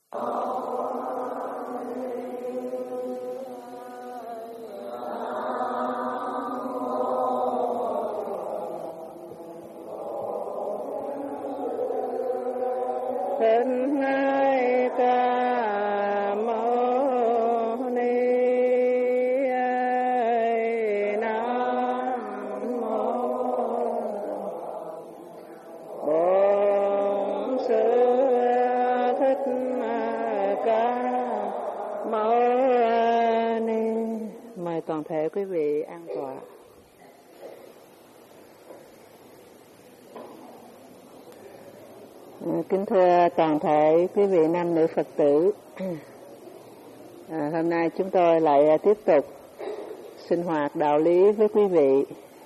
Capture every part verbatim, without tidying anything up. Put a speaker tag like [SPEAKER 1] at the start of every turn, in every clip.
[SPEAKER 1] Thân hai ca mâu ni nam mô Bổn Sư Thích Ca Mâu Ni. Mời toàn thể quý vị an tọa. Kính thưa toàn thể quý vị nam nữ Phật tử, à, hôm nay chúng tôi lại tiếp tục sinh hoạt đạo lý với quý vị.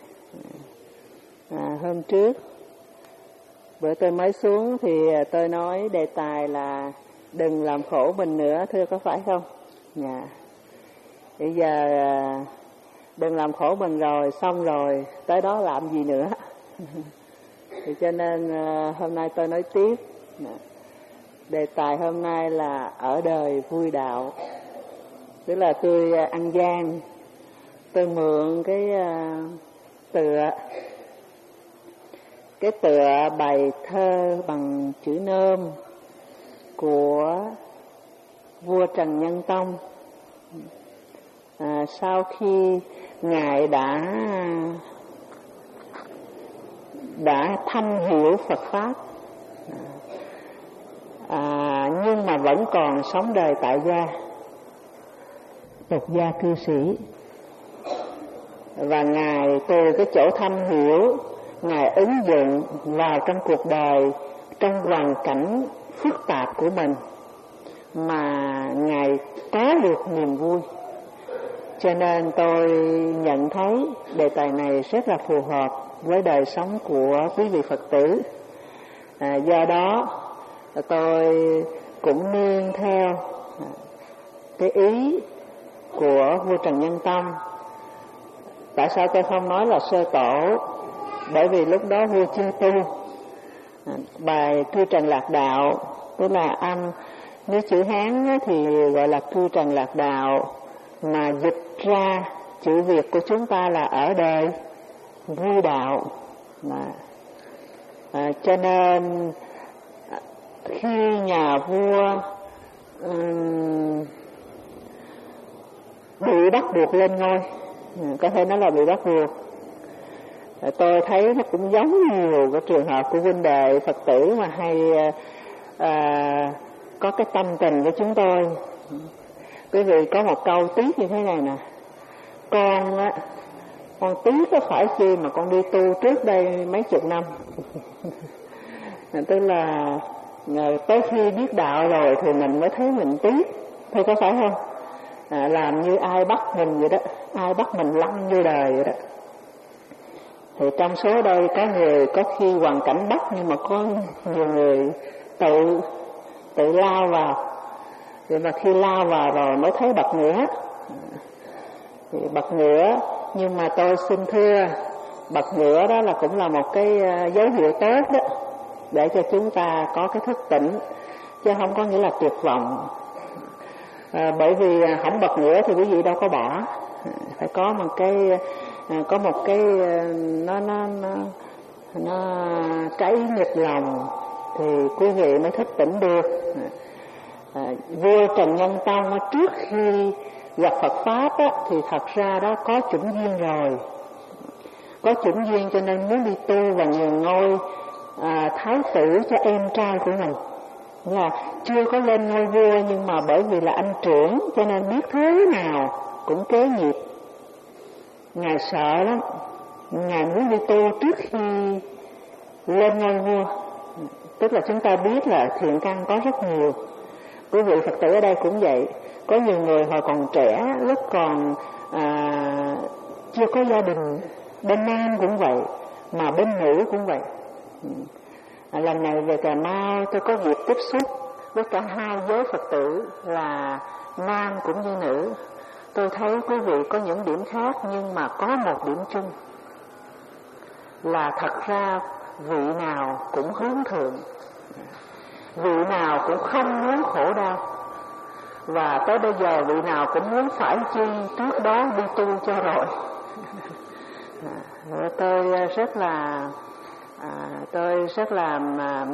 [SPEAKER 1] À, hôm trước, bữa tôi mới xuống thì tôi nói đề tài là đừng làm khổ mình nữa, thưa có phải không? Dạ. Bây giờ đừng làm khổ mình rồi, xong rồi, tới đó làm gì nữa? Thì cho nên hôm nay tôi nói tiếp. Đề tài hôm nay là ở đời vui đạo. Tức là tôi ăn gian, tôi mượn cái tựa cái tựa bài thơ bằng chữ nôm của vua Trần Nhân Tông. À, sau khi ngài đã đã thâm hiểu Phật pháp, à, nhưng mà vẫn còn sống đời tại gia, tục gia cư sĩ, và ngài từ cái chỗ thâm hiểu, ngài ứng dụng vào trong cuộc đời, trong hoàn cảnh phức tạp của mình mà ngài có được niềm vui. Cho nên tôi nhận thấy đề tài này rất là phù hợp với đời sống của quý vị Phật tử. À, do đó tôi cũng nương theo cái ý của vua Trần Nhân Tông. Tại sao tôi không nói là sơ tổ? Bởi vì lúc đó vua chưa tu. À, bài Cư Trần Lạc Đạo, tức là âm nếu chữ Hán thì gọi là Cư Trần Lạc Đạo, mà dịch ra chữ Việt của chúng ta là ở đời vui đạo. Mà à, cho nên khi nhà vua um, bị bắt buộc lên ngôi, có thể nói là bị bắt buộc, tôi thấy nó cũng giống nhiều cái trường hợp của huynh đệ Phật tử mà hay à, có cái tâm tình với chúng tôi. Quý vị có một câu tiếc như thế này nè: con á, con tiếc có phải chi mà con đi tu trước đây mấy chục năm. Tức là tới khi biết đạo rồi thì mình mới thấy mình tiếc, thôi có phải không? À, làm như ai bắt mình vậy đó, ai bắt mình lăn vô đời vậy đó. Thì trong số đây có người có khi hoàn cảnh bắt, nhưng mà có nhiều người tự tự lao vào. Thì mà khi lao vào rồi mới thấy bật ngửa. Thì bật ngửa, nhưng mà tôi xin thưa, bật ngửa đó là cũng là một cái dấu hiệu tốt đó, để cho chúng ta có cái thức tỉnh, chứ không có nghĩa là tuyệt vọng. À, bởi vì không bật ngửa thì quý vị đâu có bỏ, phải có một cái có một cái nó nó nó nó cái nghịch lòng thì quý vị mới thức tỉnh được. À, vua Trần Nhân Tông trước khi gặp Phật pháp á, thì thật ra đó có chủng duyên rồi, có chủng duyên cho nên muốn đi tu và nhường ngôi à, thái tử cho em trai của mình. Là chưa có lên ngôi vua, nhưng mà bởi vì là anh trưởng cho nên biết thế nào cũng kế nghiệp. Ngài sợ lắm, ngài muốn đi tu trước khi lên ngôi vua. Tức là chúng ta biết là thiện căn có rất nhiều. Quý vị Phật tử ở đây cũng vậy. Có nhiều người hồi còn trẻ, lúc còn à, chưa có gia đình, bên nam cũng vậy, mà bên nữ cũng vậy. À, lần này về Cà Mau tôi có dịp tiếp xúc với cả hai giới Phật tử là nam cũng như nữ. Tôi thấy quý vị có những điểm khác, nhưng mà có một điểm chung là thật ra vị nào cũng hướng thượng. vị nào cũng không muốn khổ đau, và tới bây giờ vị nào cũng muốn phải chi trước đó đi tu cho rồi. Tôi rất là à, tôi rất là à,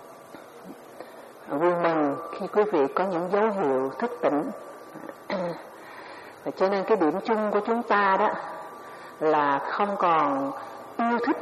[SPEAKER 1] vui mừng khi quý vị có những dấu hiệu thức tỉnh. Cho nên cái điểm chung của chúng ta đó là không còn yêu thích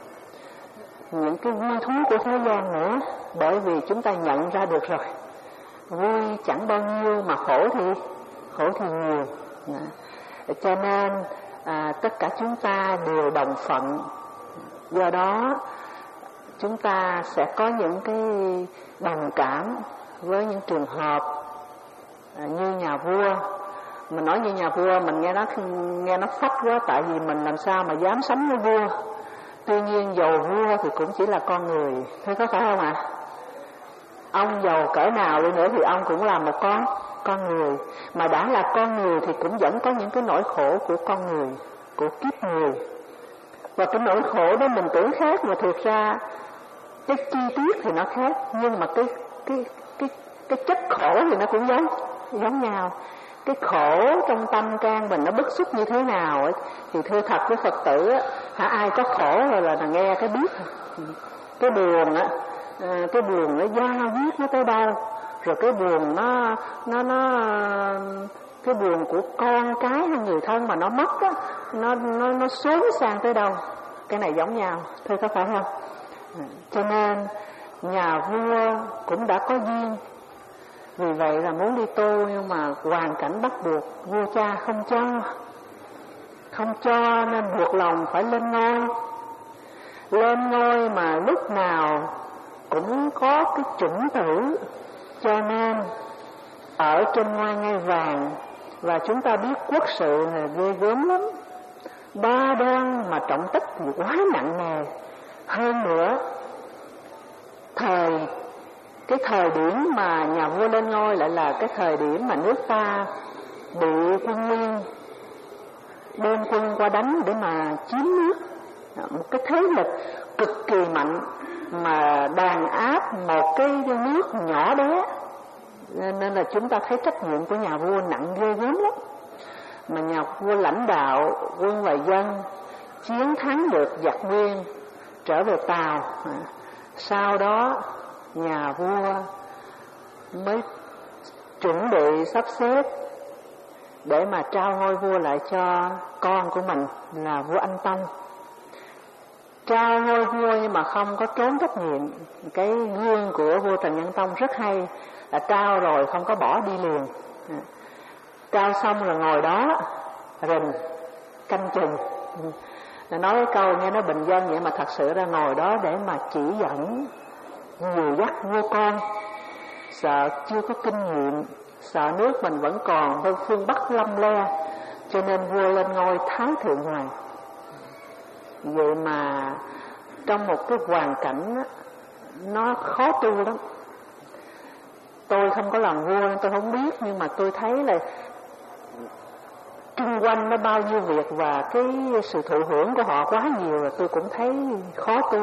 [SPEAKER 1] những cái vui thú của thế gian nữa, bởi vì chúng ta nhận ra được rồi, vui chẳng bao nhiêu mà khổ thì khổ thì nhiều. Cho nên à, tất cả chúng ta đều đồng phận. Do đó chúng ta sẽ có những cái đồng cảm với những trường hợp à, như nhà vua. Mình nói như nhà vua mình nghe nó nghe nó phách quá, tại vì mình làm sao mà dám sánh với vua. Tuy nhiên dầu vua thì cũng chỉ là con người, thế có phải không ạ? À? Ông giàu cỡ nào đi nữa thì ông cũng là một con con người, mà đã là con người thì cũng vẫn có những cái nỗi khổ của con người, của kiếp người. Và cái nỗi khổ đó mình tưởng khác, mà thực ra cái chi tiết thì nó khác, nhưng mà cái cái cái cái chất khổ thì nó cũng giống giống nhau. Cái khổ trong tâm can mình nó bức xúc như thế nào ấy, thì thưa thật với Phật tử á, hả, ai có khổ rồi là, là nghe cái biết. Cái buồn á, à, cái buồn nó da viết nó tới đâu, rồi cái buồn nó nó nó cái buồn của con cái hay người thân mà nó mất á, nó nó nó xốn sang tới đâu. Cái này giống nhau, thưa có phải không? Cho nên nhà vua cũng đã có duyên, vì vậy là muốn đi tu, nhưng mà hoàn cảnh bắt buộc, vua cha không cho không cho nên buộc lòng phải lên ngôi. Lên ngôi mà lúc nào cũng có cái chủng tử, cho nên ở trên ngôi ngai vàng. Và chúng ta biết quốc sự là ghê gớm lắm, ba đoan mà trọng tích thì quá nặng nề. Hơn nữa, thời cái thời điểm mà nhà vua lên ngôi lại là cái thời điểm mà nước ta bị quân Nguyên đem quân qua đánh để mà chiếm nước, một cái thế lực cực kỳ mạnh mà đàn áp một cái nước nhỏ bé. Nên là chúng ta thấy trách nhiệm của nhà vua nặng ghê gớm lắm. Mà nhà vua lãnh đạo quân và dân, chiến thắng được giặc Nguyên, trở về Tàu. Sau đó nhà vua mới chuẩn bị sắp xếp để mà trao ngôi vua lại cho con của mình là vua Anh Tông. Trao ngôi vua nhưng mà không có trốn trách nhiệm. Cái gương của vua Trần Nhân Tông rất hay, là trao rồi không có bỏ đi liền. Trao xong rồi ngồi đó rình canh chừng. Nói cái câu nghe nó bình dân vậy mà thật sự ra ngồi đó để mà chỉ dẫn, nhiều dắt vua con. Sợ chưa có kinh nghiệm, sợ nước mình vẫn còn bên phương Bắc lăm le, cho nên vua lên ngôi Thái Thượng Hoàng. Vậy mà trong một cái hoàn cảnh đó, nó khó tu lắm. Tôi không có làm vua nên tôi không biết, nhưng mà tôi thấy là chung quanh nó bao nhiêu việc và cái sự thụ hưởng của họ quá nhiều, là tôi cũng thấy khó tu.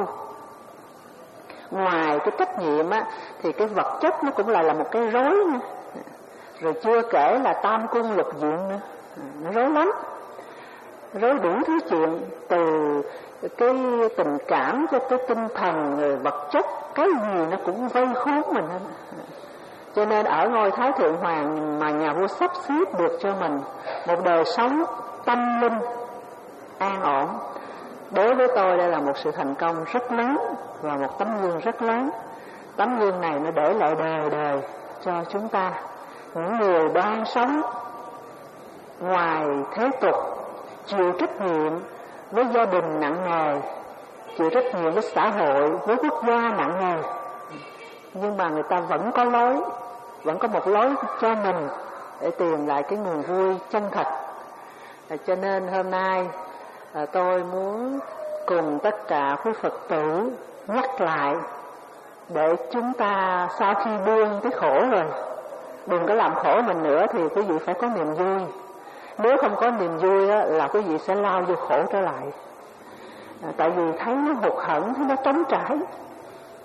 [SPEAKER 1] Ngoài cái trách nhiệm á, thì cái vật chất nó cũng lại là một cái rối nữa. Rồi chưa kể là tam cung lục diện nữa, nó rối lắm, rối đủ thứ chuyện, từ cái tình cảm cho tới tinh thần, rồi vật chất, cái gì nó cũng vây khốn mình hết. Cho nên ở ngôi Thái Thượng Hoàng mà nhà vua sắp xếp được cho mình một đời sống tâm linh an ổn, đối với tôi đây là một sự thành công rất lớn và một tấm gương rất lớn. Tấm gương này nó để lại đời đời cho chúng ta, những người đang sống ngoài thế tục, chịu trách nhiệm với gia đình nặng nề, chịu trách nhiệm với xã hội, với quốc gia nặng nề, nhưng mà người ta vẫn có lối, vẫn có một lối cho mình để tìm lại cái nguồn vui chân thật. Cho nên hôm nay tôi muốn cùng tất cả quý Phật tử nhắc lại, để chúng ta sau khi buông cái khổ rồi, đừng có làm khổ mình nữa, thì quý vị phải có niềm vui. Nếu không có niềm vui á, là quý vị sẽ lao vô khổ trở lại. À, tại vì thấy nó hụt hẫng, thấy nó trống trải.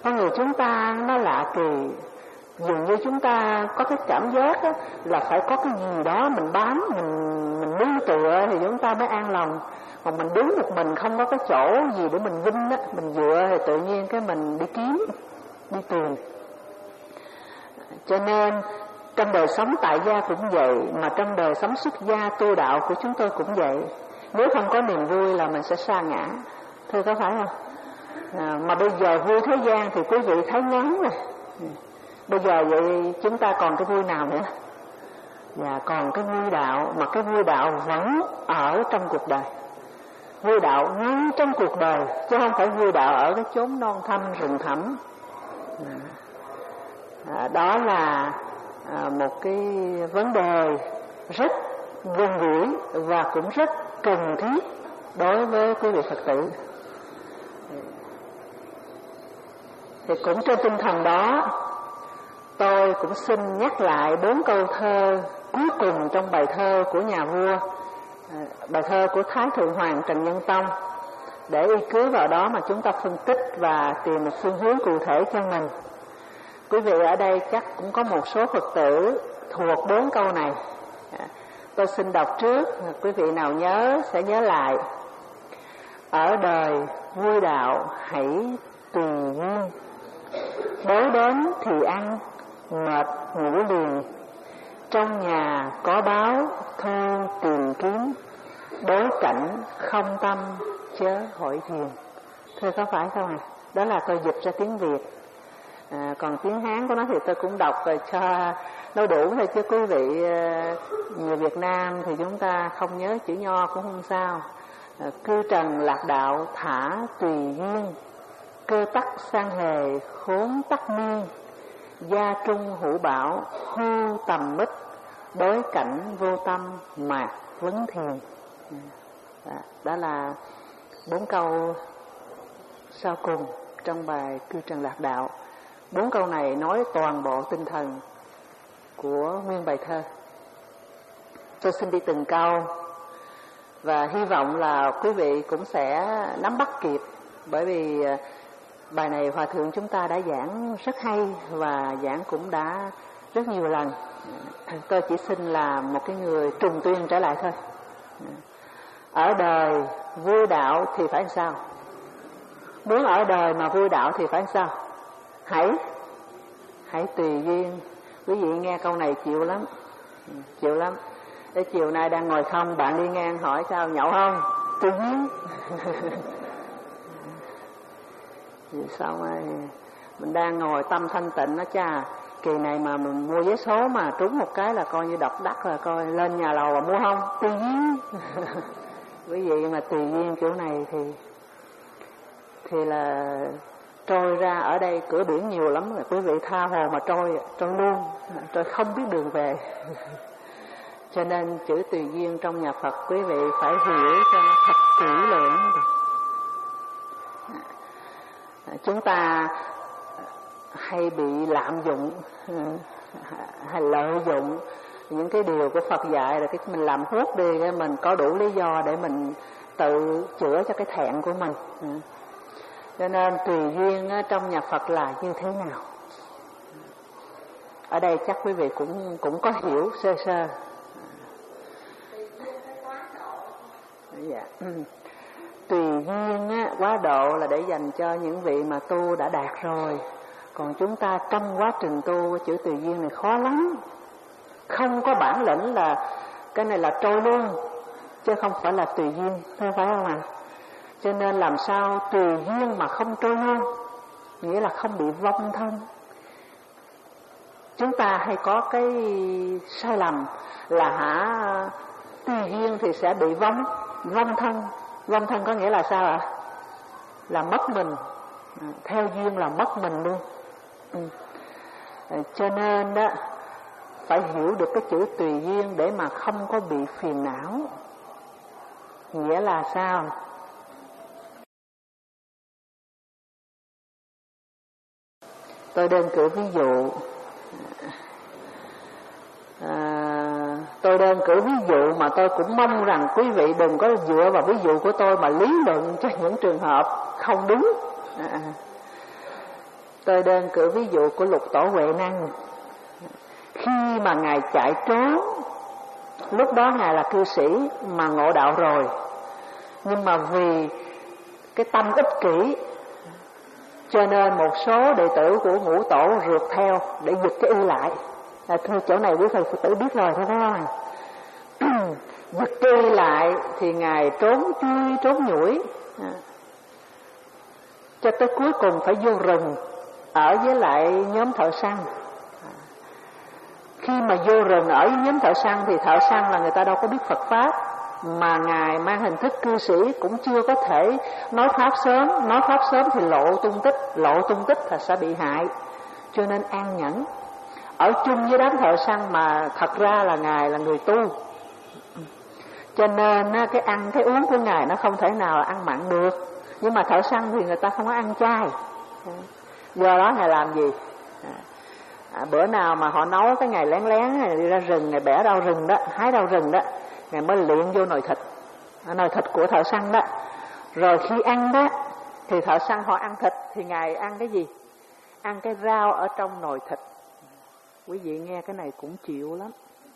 [SPEAKER 1] Con người chúng ta nó lạ kỳ, dường như chúng ta có cái cảm giác á, là phải có cái gì đó mình bám, mình mình nương tựa thì chúng ta mới an lòng. Còn mình đứng một mình không có cái chỗ gì để mình vinh á, mình dựa thì tự nhiên cái mình đi kiếm, đi tìm. Cho nên trong đời sống tại gia cũng vậy, mà trong đời sống xuất gia tu đạo của chúng tôi cũng vậy. Nếu không có niềm vui là mình sẽ sa ngã, thưa có phải không? À, mà bây giờ vui thế gian thì quý vị thấy ngắn rồi. Bây giờ vậy chúng ta còn cái vui nào nữa? Và còn cái vui đạo, mà cái vui đạo vẫn ở trong cuộc đời. Vui đạo ngay trong cuộc đời, chứ không phải vui đạo ở cái chốn non thâm rừng thẳm. À, đó là à, một cái vấn đề rất gần gũi và cũng rất cần thiết đối với quý vị Phật tử. Thì cũng trên tinh thần đó, tôi cũng xin nhắc lại bốn câu thơ cuối cùng trong bài thơ của nhà vua, bài thơ của Thái Thượng Hoàng Trần Nhân Tông, để y cứ vào đó mà chúng ta phân tích và tìm một phương hướng cụ thể cho mình. Quý vị ở đây chắc cũng có một số Phật tử thuộc bốn câu này. Tôi xin đọc trước, quý vị nào nhớ sẽ nhớ lại. Ở đời vui đạo hãy tùy duyên, đói đến thì ăn, mệt ngủ liền. Trong nhà có báo thôi tìm kiếm, đối cảnh không tâm chớ hỏi thiền. Thưa có phải không ạ? À? Đó là tôi dịch ra tiếng Việt. À, còn tiếng Hán của nó thì tôi cũng đọc rồi cho nó đủ thôi, chứ quý vị người Việt Nam thì chúng ta không nhớ chữ Nho cũng không sao. À, cư trần lạc đạo thả tùy duyên, cơ tắc sang hề khốn tắc niên. Gia trung hữu bảo hư tầm mít, đối cảnh vô tâm mạc vấn thiền. Đó, đó là bốn câu sau cùng trong bài Cư Trần Lạc Đạo. Bốn câu này nói toàn bộ tinh thần của nguyên bài thơ. Tôi xin đi từng câu và hy vọng là quý vị cũng sẽ nắm bắt kịp, bởi vì bài này Hòa Thượng chúng ta đã giảng rất hay và giảng cũng đã rất nhiều lần. Tôi chỉ xin là một cái người trùng tuyên trở lại thôi. Ở đời vui đạo thì phải sao? Muốn ở đời mà vui đạo thì phải sao? Hãy Hãy tùy duyên. Quý vị nghe câu này chịu lắm, chịu lắm. Để chiều nay đang ngồi không, bạn đi ngang hỏi sao nhậu không? Tùy duyên. Vì sao mà mình đang ngồi tâm thanh tịnh đó cha, kỳ này mà mình mua vé số mà trúng một cái là coi như độc đắc rồi, coi lên nhà lầu mà mua không? Tùy duyên. Quý vị mà tùy duyên kiểu này thì thì là trôi ra. Ở đây cửa biển nhiều lắm rồi, quý vị tha hồ mà trôi, trôi luôn, trôi không biết đường về. Cho nên chữ tùy duyên trong nhà Phật quý vị phải hiểu cho nó thật kỹ lưỡng. Chúng ta hay bị lạm dụng hay lợi dụng những cái điều của Phật dạy, rồi cái mình làm hốt đi, cái mình có đủ lý do để mình tự chữa cho cái thẹn của mình. Cho nên tùy duyên trong nhà Phật là như thế nào? Ở đây chắc quý vị cũng cũng có hiểu sơ sơ. Dạ. Tùy duyên á, quá độ là để dành cho những vị mà tu đã đạt rồi. Còn chúng ta trong quá trình tu, chữ tùy duyên này khó lắm. Không có bản lĩnh là cái này là trôi luôn, chứ không phải là tùy duyên, thấy phải không ạ? À? Cho nên làm sao tùy duyên mà không trôi luôn, nghĩa là không bị vong thân. Chúng ta hay có cái sai lầm là hả tùy duyên thì sẽ bị vong vong thân. Vong thân có nghĩa là sao ạ? À? Là mất mình, theo duyên là mất mình luôn. Ừ. Cho nên đó phải hiểu được cái chữ tùy duyên để mà không có bị phiền não. Nghĩa là sao? Tôi đơn cử ví dụ. À, tôi đơn cử ví dụ mà tôi cũng mong rằng quý vị đừng có dựa vào ví dụ của tôi mà lý luận cho những trường hợp không đúng. À, Tôi đơn cử ví dụ của Lục Tổ Huệ Năng. Khi mà Ngài chạy trốn, lúc đó Ngài là cư sĩ mà ngộ đạo rồi, nhưng mà vì cái tâm ích kỷ cho nên một số đệ tử của Ngũ Tổ rượt theo để giật cái y lại. À, thưa chỗ này quý thầy Phật tử biết rồi thôi phải không? Giật cái y lại thì Ngài trốn chui trốn nhủi, à, cho tới cuối cùng phải vô rừng ở với lại nhóm thợ săn. Khi mà vô rừng ở với nhóm thợ săn thì thợ săn là người ta đâu có biết Phật Pháp, mà Ngài mang hình thức cư sĩ cũng chưa có thể nói Pháp sớm. Nói Pháp sớm thì lộ tung tích, lộ tung tích là sẽ bị hại, cho nên an nhẫn ở chung với đám thợ săn, mà thật ra là Ngài là người tu, cho nên cái ăn cái uống của Ngài nó không thể nào ăn mặn được. Nhưng mà thợ săn thì người ta không có ăn chay, do đó Ngài làm gì? À, bữa nào mà họ nấu cái Ngài lén lén Ngài đi ra rừng, Ngài bẻ rau rừng đó, hái rau rừng đó, Ngài mới luyện vô nồi thịt, nồi thịt của thợ săn đó. Rồi khi ăn đó thì thợ săn họ ăn thịt, thì Ngài ăn cái gì? Ăn cái rau ở trong nồi thịt. Quý vị nghe cái này cũng chịu lắm.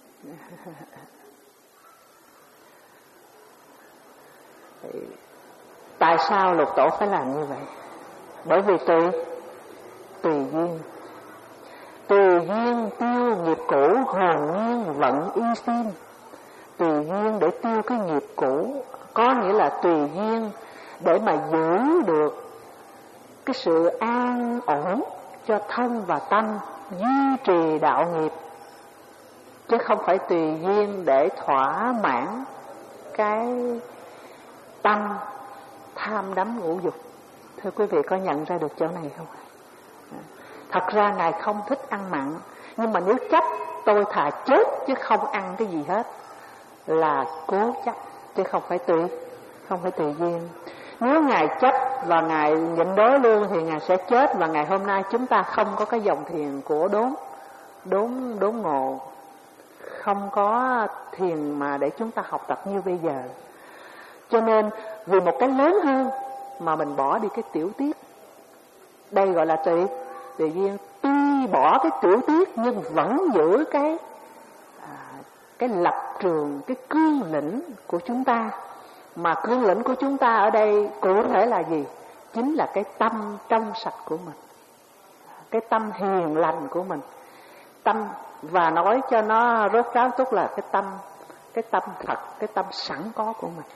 [SPEAKER 1] Tại sao Lục Tổ phải làm như vậy? Bởi vì tùy tùy duyên. Tùy duyên tiêu nghiệp cũ, hồn nhiên vận y xin. Tùy duyên để tiêu cái nghiệp cũ, có nghĩa là tùy duyên để mà giữ được cái sự an ổn cho thân và tâm, duy trì đạo nghiệp, chứ không phải tùy duyên để thỏa mãn cái tâm tham đắm ngũ dục. Thưa quý vị có nhận ra được chỗ này không? Thật ra Ngài không thích ăn mặn, nhưng mà nếu chấp tôi thà chết chứ không ăn cái gì hết là cố chấp, chứ không phải tùy không phải tùy duyên. Nếu Ngài chấp và Ngài nhịn đói luôn thì Ngài sẽ chết, và ngày hôm nay chúng ta không có cái dòng thiền của đốn đốn đốn ngộ, không có thiền mà để chúng ta học tập như bây giờ. Cho nên vì một cái lớn hơn mà mình bỏ đi cái tiểu tiết. Đây gọi là tùy tùy duyên. Tuy bỏ cái tiểu tiết nhưng vẫn giữ cái à, cái lập trường, cái cương lĩnh của chúng ta. Mà cương lĩnh của chúng ta ở đây cụ thể là gì? Chính là cái tâm trong sạch của mình, cái tâm hiền lành của mình. Tâm, và nói cho nó rốt ráo tốt là cái tâm, cái tâm thật, cái tâm sẵn có của mình.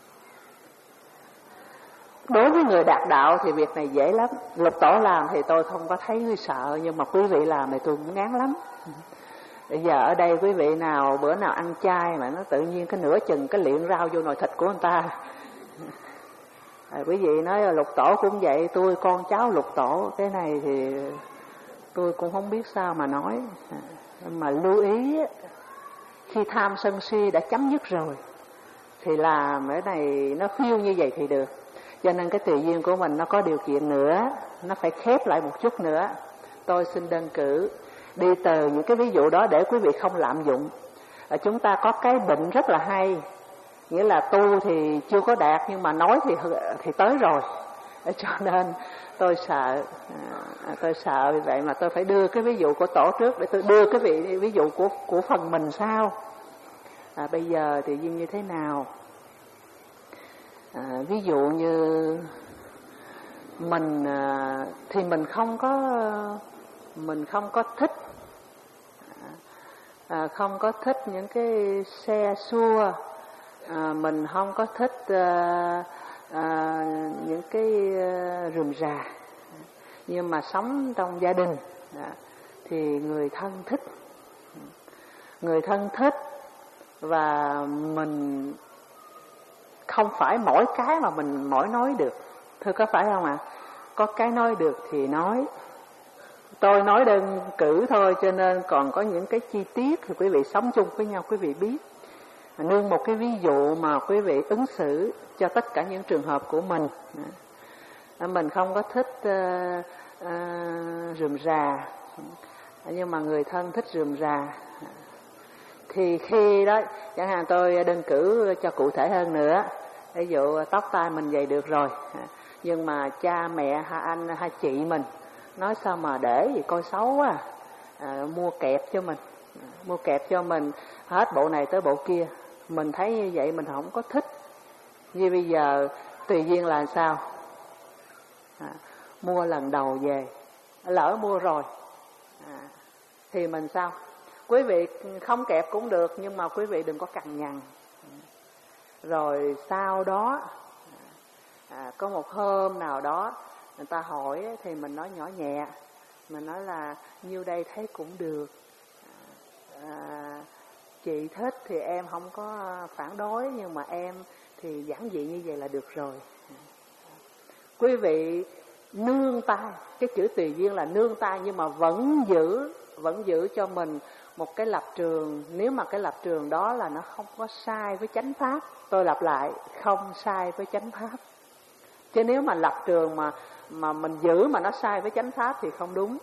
[SPEAKER 1] Đối với người đạt đạo thì việc này dễ lắm. Lục Tổ làm thì tôi không có thấy sợ, nhưng mà quý vị làm thì tôi cũng ngán lắm. Bây giờ ở đây quý vị nào bữa nào ăn chay mà nó tự nhiên cái nửa chừng cái liệng rau vô nồi thịt của người ta. À, quý vị nói là Lục Tổ cũng vậy, tôi con cháu Lục Tổ, cái này thì tôi cũng không biết sao mà nói. À, mà lưu ý khi tham sân si đã chấm dứt rồi thì làm cái này nó phiêu như vậy thì được. Cho nên cái tùy duyên của mình nó có điều kiện nữa, nó phải khép lại một chút nữa. Tôi xin đơn cử đi từ những cái ví dụ đó để quý vị không lạm dụng. Ở chúng ta có cái bệnh rất là hay, nghĩa là tu thì chưa có đạt nhưng mà nói thì thì tới rồi. Cho nên tôi sợ, à, tôi sợ vì vậy mà tôi phải đưa cái ví dụ của Tổ trước để tôi đưa cái vị ví dụ của của phần mình sau. À, bây giờ thì duyên như thế nào? À, ví dụ như mình à, thì mình không có mình không có thích à, không có thích những cái xe xua, à, mình không có thích à, à, những cái à, rườm rà, nhưng mà sống trong gia đình à, thì người thân thích, người thân thích và mình không phải mỗi cái mà mình mỗi nói được. Thưa có phải không ạ? À? Có cái nói được thì nói. Tôi nói đơn cử thôi, cho nên còn có những cái chi tiết thì quý vị sống chung với nhau quý vị biết. Nương một cái ví dụ mà quý vị ứng xử cho tất cả những trường hợp của mình. Mình không có thích uh, uh, rườm rà, nhưng mà người thân thích rườm rà. Thì khi đó, chẳng hạn tôi đơn cử cho cụ thể hơn nữa. Ví dụ tóc tai mình vậy được rồi, nhưng mà cha mẹ hay anh hay chị mình nói sao mà để gì coi xấu quá, à, mua kẹp cho mình, à, mua kẹp cho mình hết bộ này tới bộ kia. Mình thấy như vậy mình không có thích. Như bây giờ tùy duyên là sao, à, mua lần đầu về lỡ mua rồi, à, thì mình sao? Quý vị không kẹp cũng được, nhưng mà quý vị đừng có cằn nhằn. Rồi sau đó à, có một hôm nào đó người ta hỏi thì mình nói nhỏ nhẹ, mình nói là nhiêu đây thấy cũng được, à, chị thích thì em không có phản đối, nhưng mà em thì giản dị như vậy là được rồi. Quý vị nương tay, cái chữ tùy duyên là nương tay, nhưng mà vẫn giữ vẫn giữ cho mình một cái lập trường. Nếu mà cái lập trường đó là nó không có sai với chánh pháp, tôi lặp lại, không sai với chánh pháp. Chứ nếu mà lập trường mà mà mình giữ mà nó sai với chánh pháp thì không đúng.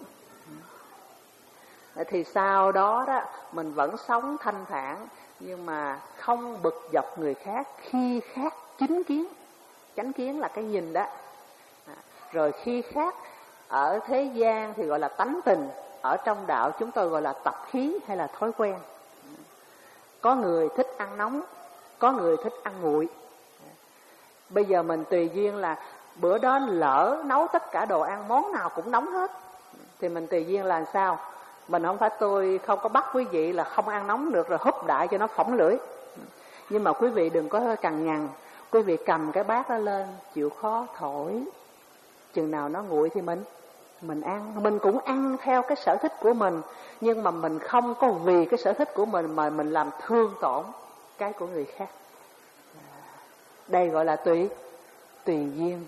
[SPEAKER 1] Thì sau đó đó mình vẫn sống thanh thản, nhưng mà không bực dọc người khác khi khác chính kiến. Chánh kiến là cái nhìn đó. Rồi khi khác ở thế gian thì gọi là tánh tình, ở trong đạo chúng tôi gọi là tập khí hay là thói quen. Có người thích ăn nóng, có người thích ăn nguội. Bây giờ mình tùy duyên là bữa đó lỡ nấu tất cả đồ ăn món nào cũng nóng hết, thì mình tùy duyên là sao? Mình không phải, tôi không có bắt quý vị là không ăn nóng được rồi húp đại cho nó phỏng lưỡi. Nhưng mà quý vị đừng có cằn nhằn. Quý vị cầm cái bát đó lên, chịu khó thổi, chừng nào nó nguội thì mình mình ăn. Mình cũng ăn theo cái sở thích của mình, nhưng mà mình không có vì cái sở thích của mình mà mình làm thương tổn cái của người khác. Đây gọi là tùy tùy duyên.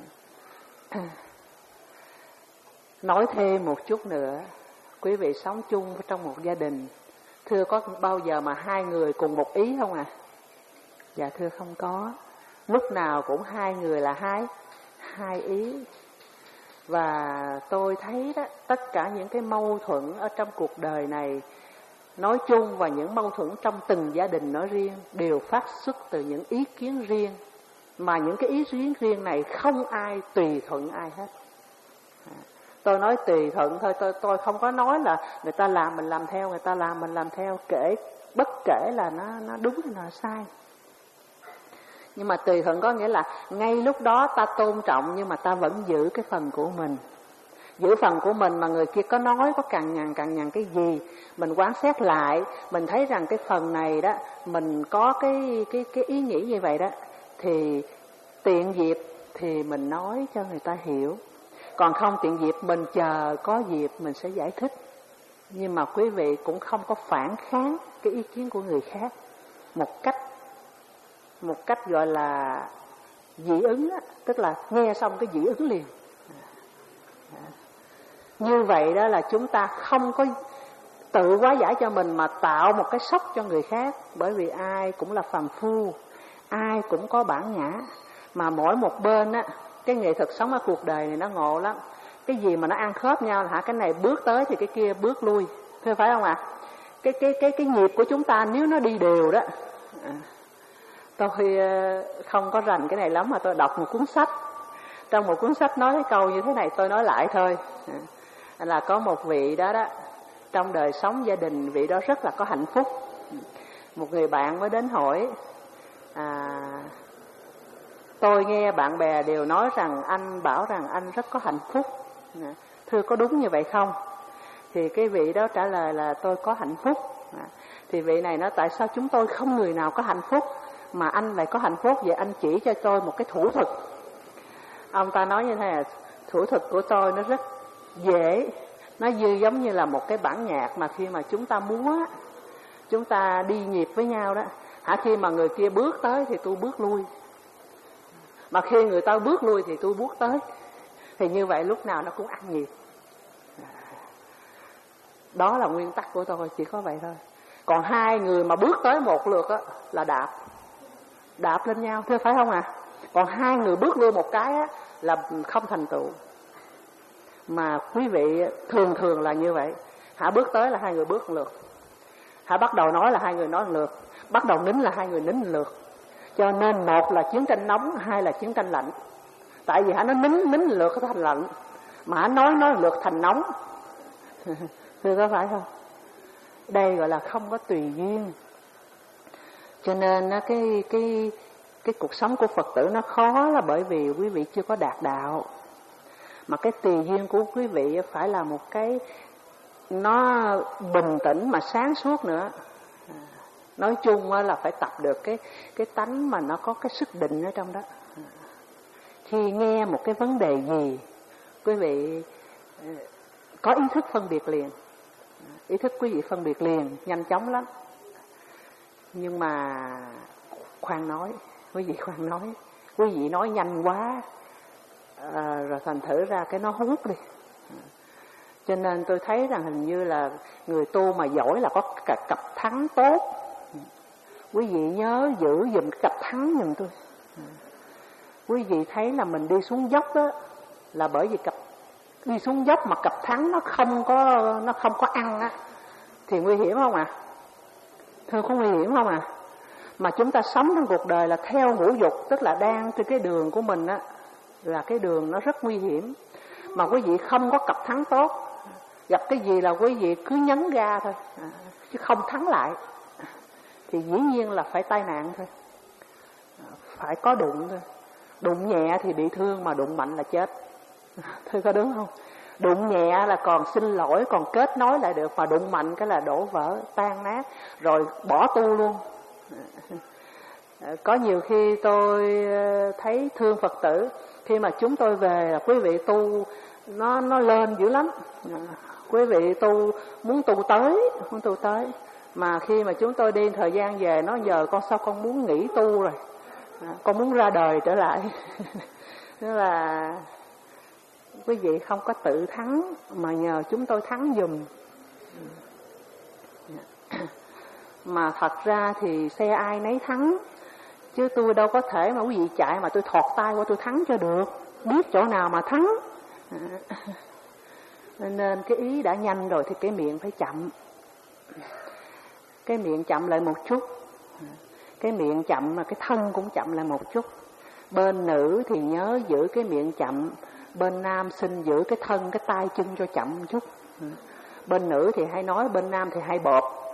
[SPEAKER 1] Nói thêm một chút nữa, quý vị sống chung trong một gia đình, thưa có bao giờ mà hai người cùng một ý không à? Dạ thưa không có. Lúc nào cũng hai người là hai hai ý. Và tôi thấy đó, tất cả những cái mâu thuẫn ở trong cuộc đời này nói chung và những mâu thuẫn trong từng gia đình nói riêng đều phát xuất từ những ý kiến riêng, mà những cái ý kiến riêng này không ai tùy thuận ai hết. Tôi nói tùy thuận thôi, tôi tôi không có nói là người ta làm mình làm theo, người ta làm mình làm theo, kể bất kể là nó nó đúng hay là sai. Nhưng mà tùy thuận có nghĩa là ngay lúc đó ta tôn trọng, nhưng mà ta vẫn giữ cái phần của mình. Giữ phần của mình mà người kia có nói, có cằn nhằn cằn nhằn cái gì, mình quán xét lại, mình thấy rằng cái phần này đó mình có cái cái cái ý nghĩ như vậy đó, thì tiện dịp thì mình nói cho người ta hiểu. Còn không tiện dịp mình chờ có dịp mình sẽ giải thích. Nhưng mà quý vị cũng không có phản kháng cái ý kiến của người khác một cách một cách gọi là dị ứng á, tức là nghe xong cái dị ứng liền. Như vậy đó là chúng ta không có tự hóa giải cho mình mà tạo một cái sốc cho người khác. Bởi vì ai cũng là phàm phu, ai cũng có bản ngã, mà mỗi một bên á, cái nghệ thuật sống ở cuộc đời này nó ngộ lắm. Cái gì mà nó ăn khớp nhau là hả, cái này bước tới thì cái kia bước lui, thế phải không ạ? À? Cái cái cái cái nghiệp của chúng ta nếu nó đi đều đó. À, tôi không có rành cái này lắm mà tôi đọc một cuốn sách. Trong một cuốn sách nói cái câu như thế này, tôi nói lại thôi. À, là có một vị đó đó, trong đời sống gia đình vị đó rất là có hạnh phúc. Một người bạn mới đến hỏi, à, tôi nghe bạn bè đều nói rằng anh bảo rằng anh rất có hạnh phúc, thưa có đúng như vậy không? Thì cái vị đó trả lời là tôi có hạnh phúc. Thì vị này nói tại sao chúng tôi không người nào có hạnh phúc mà anh lại có hạnh phúc, vậy anh chỉ cho tôi một cái thủ thuật. Ông ta nói như thế này, thủ thuật của tôi nó rất dễ, nó dư giống như là một cái bản nhạc mà khi mà chúng ta múa, chúng ta đi nhịp với nhau đó, hả, khi mà người kia bước tới thì tôi bước lui, mà khi người ta bước lui thì tôi bước tới, thì như vậy lúc nào nó cũng ăn nhịp. Đó là nguyên tắc của tôi, chỉ có vậy thôi. Còn hai người mà bước tới một lượt á là đạp đạp lên nhau, thưa phải không ạ? À? Còn hai người bước lui một cái á là không thành tựu. Mà quý vị thường thường là như vậy, hả, bước tới là hai người bước một lượt, hả, bắt đầu nói là hai người nói một lượt, bắt đầu nín là hai người nín một lượt. Cho nên một là chiến tranh nóng, hai là chiến tranh lạnh. Tại vì hả, nó nín nín một lượt nó thành lạnh, mà nói nói lượt thành nóng. Thưa có phải không? Đây gọi là không có tùy duyên. Cho nên cái cái cái cuộc sống của Phật tử nó khó là bởi vì quý vị chưa có đạt đạo. Mà cái tùy duyên của quý vị phải là một cái nó bình tĩnh mà sáng suốt nữa. Nói chung là phải tập được cái cái tánh mà nó có cái sức định ở trong đó. Khi nghe một cái vấn đề gì, quý vị có ý thức phân biệt liền. Ý thức quý vị phân biệt liền, nhanh chóng lắm. Nhưng mà khoan nói, quý vị khoan nói, quý vị nói nhanh quá, à, rồi thành thử ra cái nó hút đi. Cho nên tôi thấy rằng hình như là người tu mà giỏi là có cả cặp thắng tốt. Quý vị nhớ giữ giùm cặp thắng giùm tôi. Quý vị thấy là mình đi xuống dốc đó là bởi vì cặp đi xuống dốc mà cặp thắng nó không có nó không có ăn á thì nguy hiểm không ạ? À? Thưa có nguy hiểm không ạ? À? Mà chúng ta sống trong cuộc đời là theo ngũ dục, tức là đang trên cái đường của mình á, là cái đường nó rất nguy hiểm. Mà quý vị không có cặp thắng tốt, gặp cái gì là quý vị cứ nhấn ga thôi, à, chứ không thắng lại, thì dĩ nhiên là phải tai nạn thôi, phải có đụng thôi. Đụng nhẹ thì bị thương, mà đụng mạnh là chết. Thưa có đúng không? Đụng nhẹ là còn xin lỗi, còn kết nối lại được, mà đụng mạnh cái là đổ vỡ, tan nát, rồi bỏ tu luôn. Có nhiều khi tôi thấy thương Phật tử, khi mà chúng tôi về là quý vị tu nó nó lên dữ lắm. Quý vị tu muốn tu tới, muốn tu tới. Mà khi mà chúng tôi đi thời gian về, nó giờ con sao con muốn nghỉ tu rồi, con muốn ra đời trở lại. Tức là quý vị không có tự thắng, mà nhờ chúng tôi thắng giùm. Mà thật ra thì xe ai nấy thắng, chứ tôi đâu có thể mà quý vị chạy mà tôi thọt tay qua tôi thắng cho được. Biết chỗ nào mà thắng. Nên cái ý đã nhanh rồi thì cái miệng phải chậm. Cái miệng chậm lại một chút. Cái miệng chậm mà cái thân cũng chậm lại một chút. Bên nữ thì nhớ giữ cái miệng chậm, bên nam xin giữ cái thân, cái tay chân cho chậm một chút. Bên nữ thì hay nói, bên nam thì hay bộp.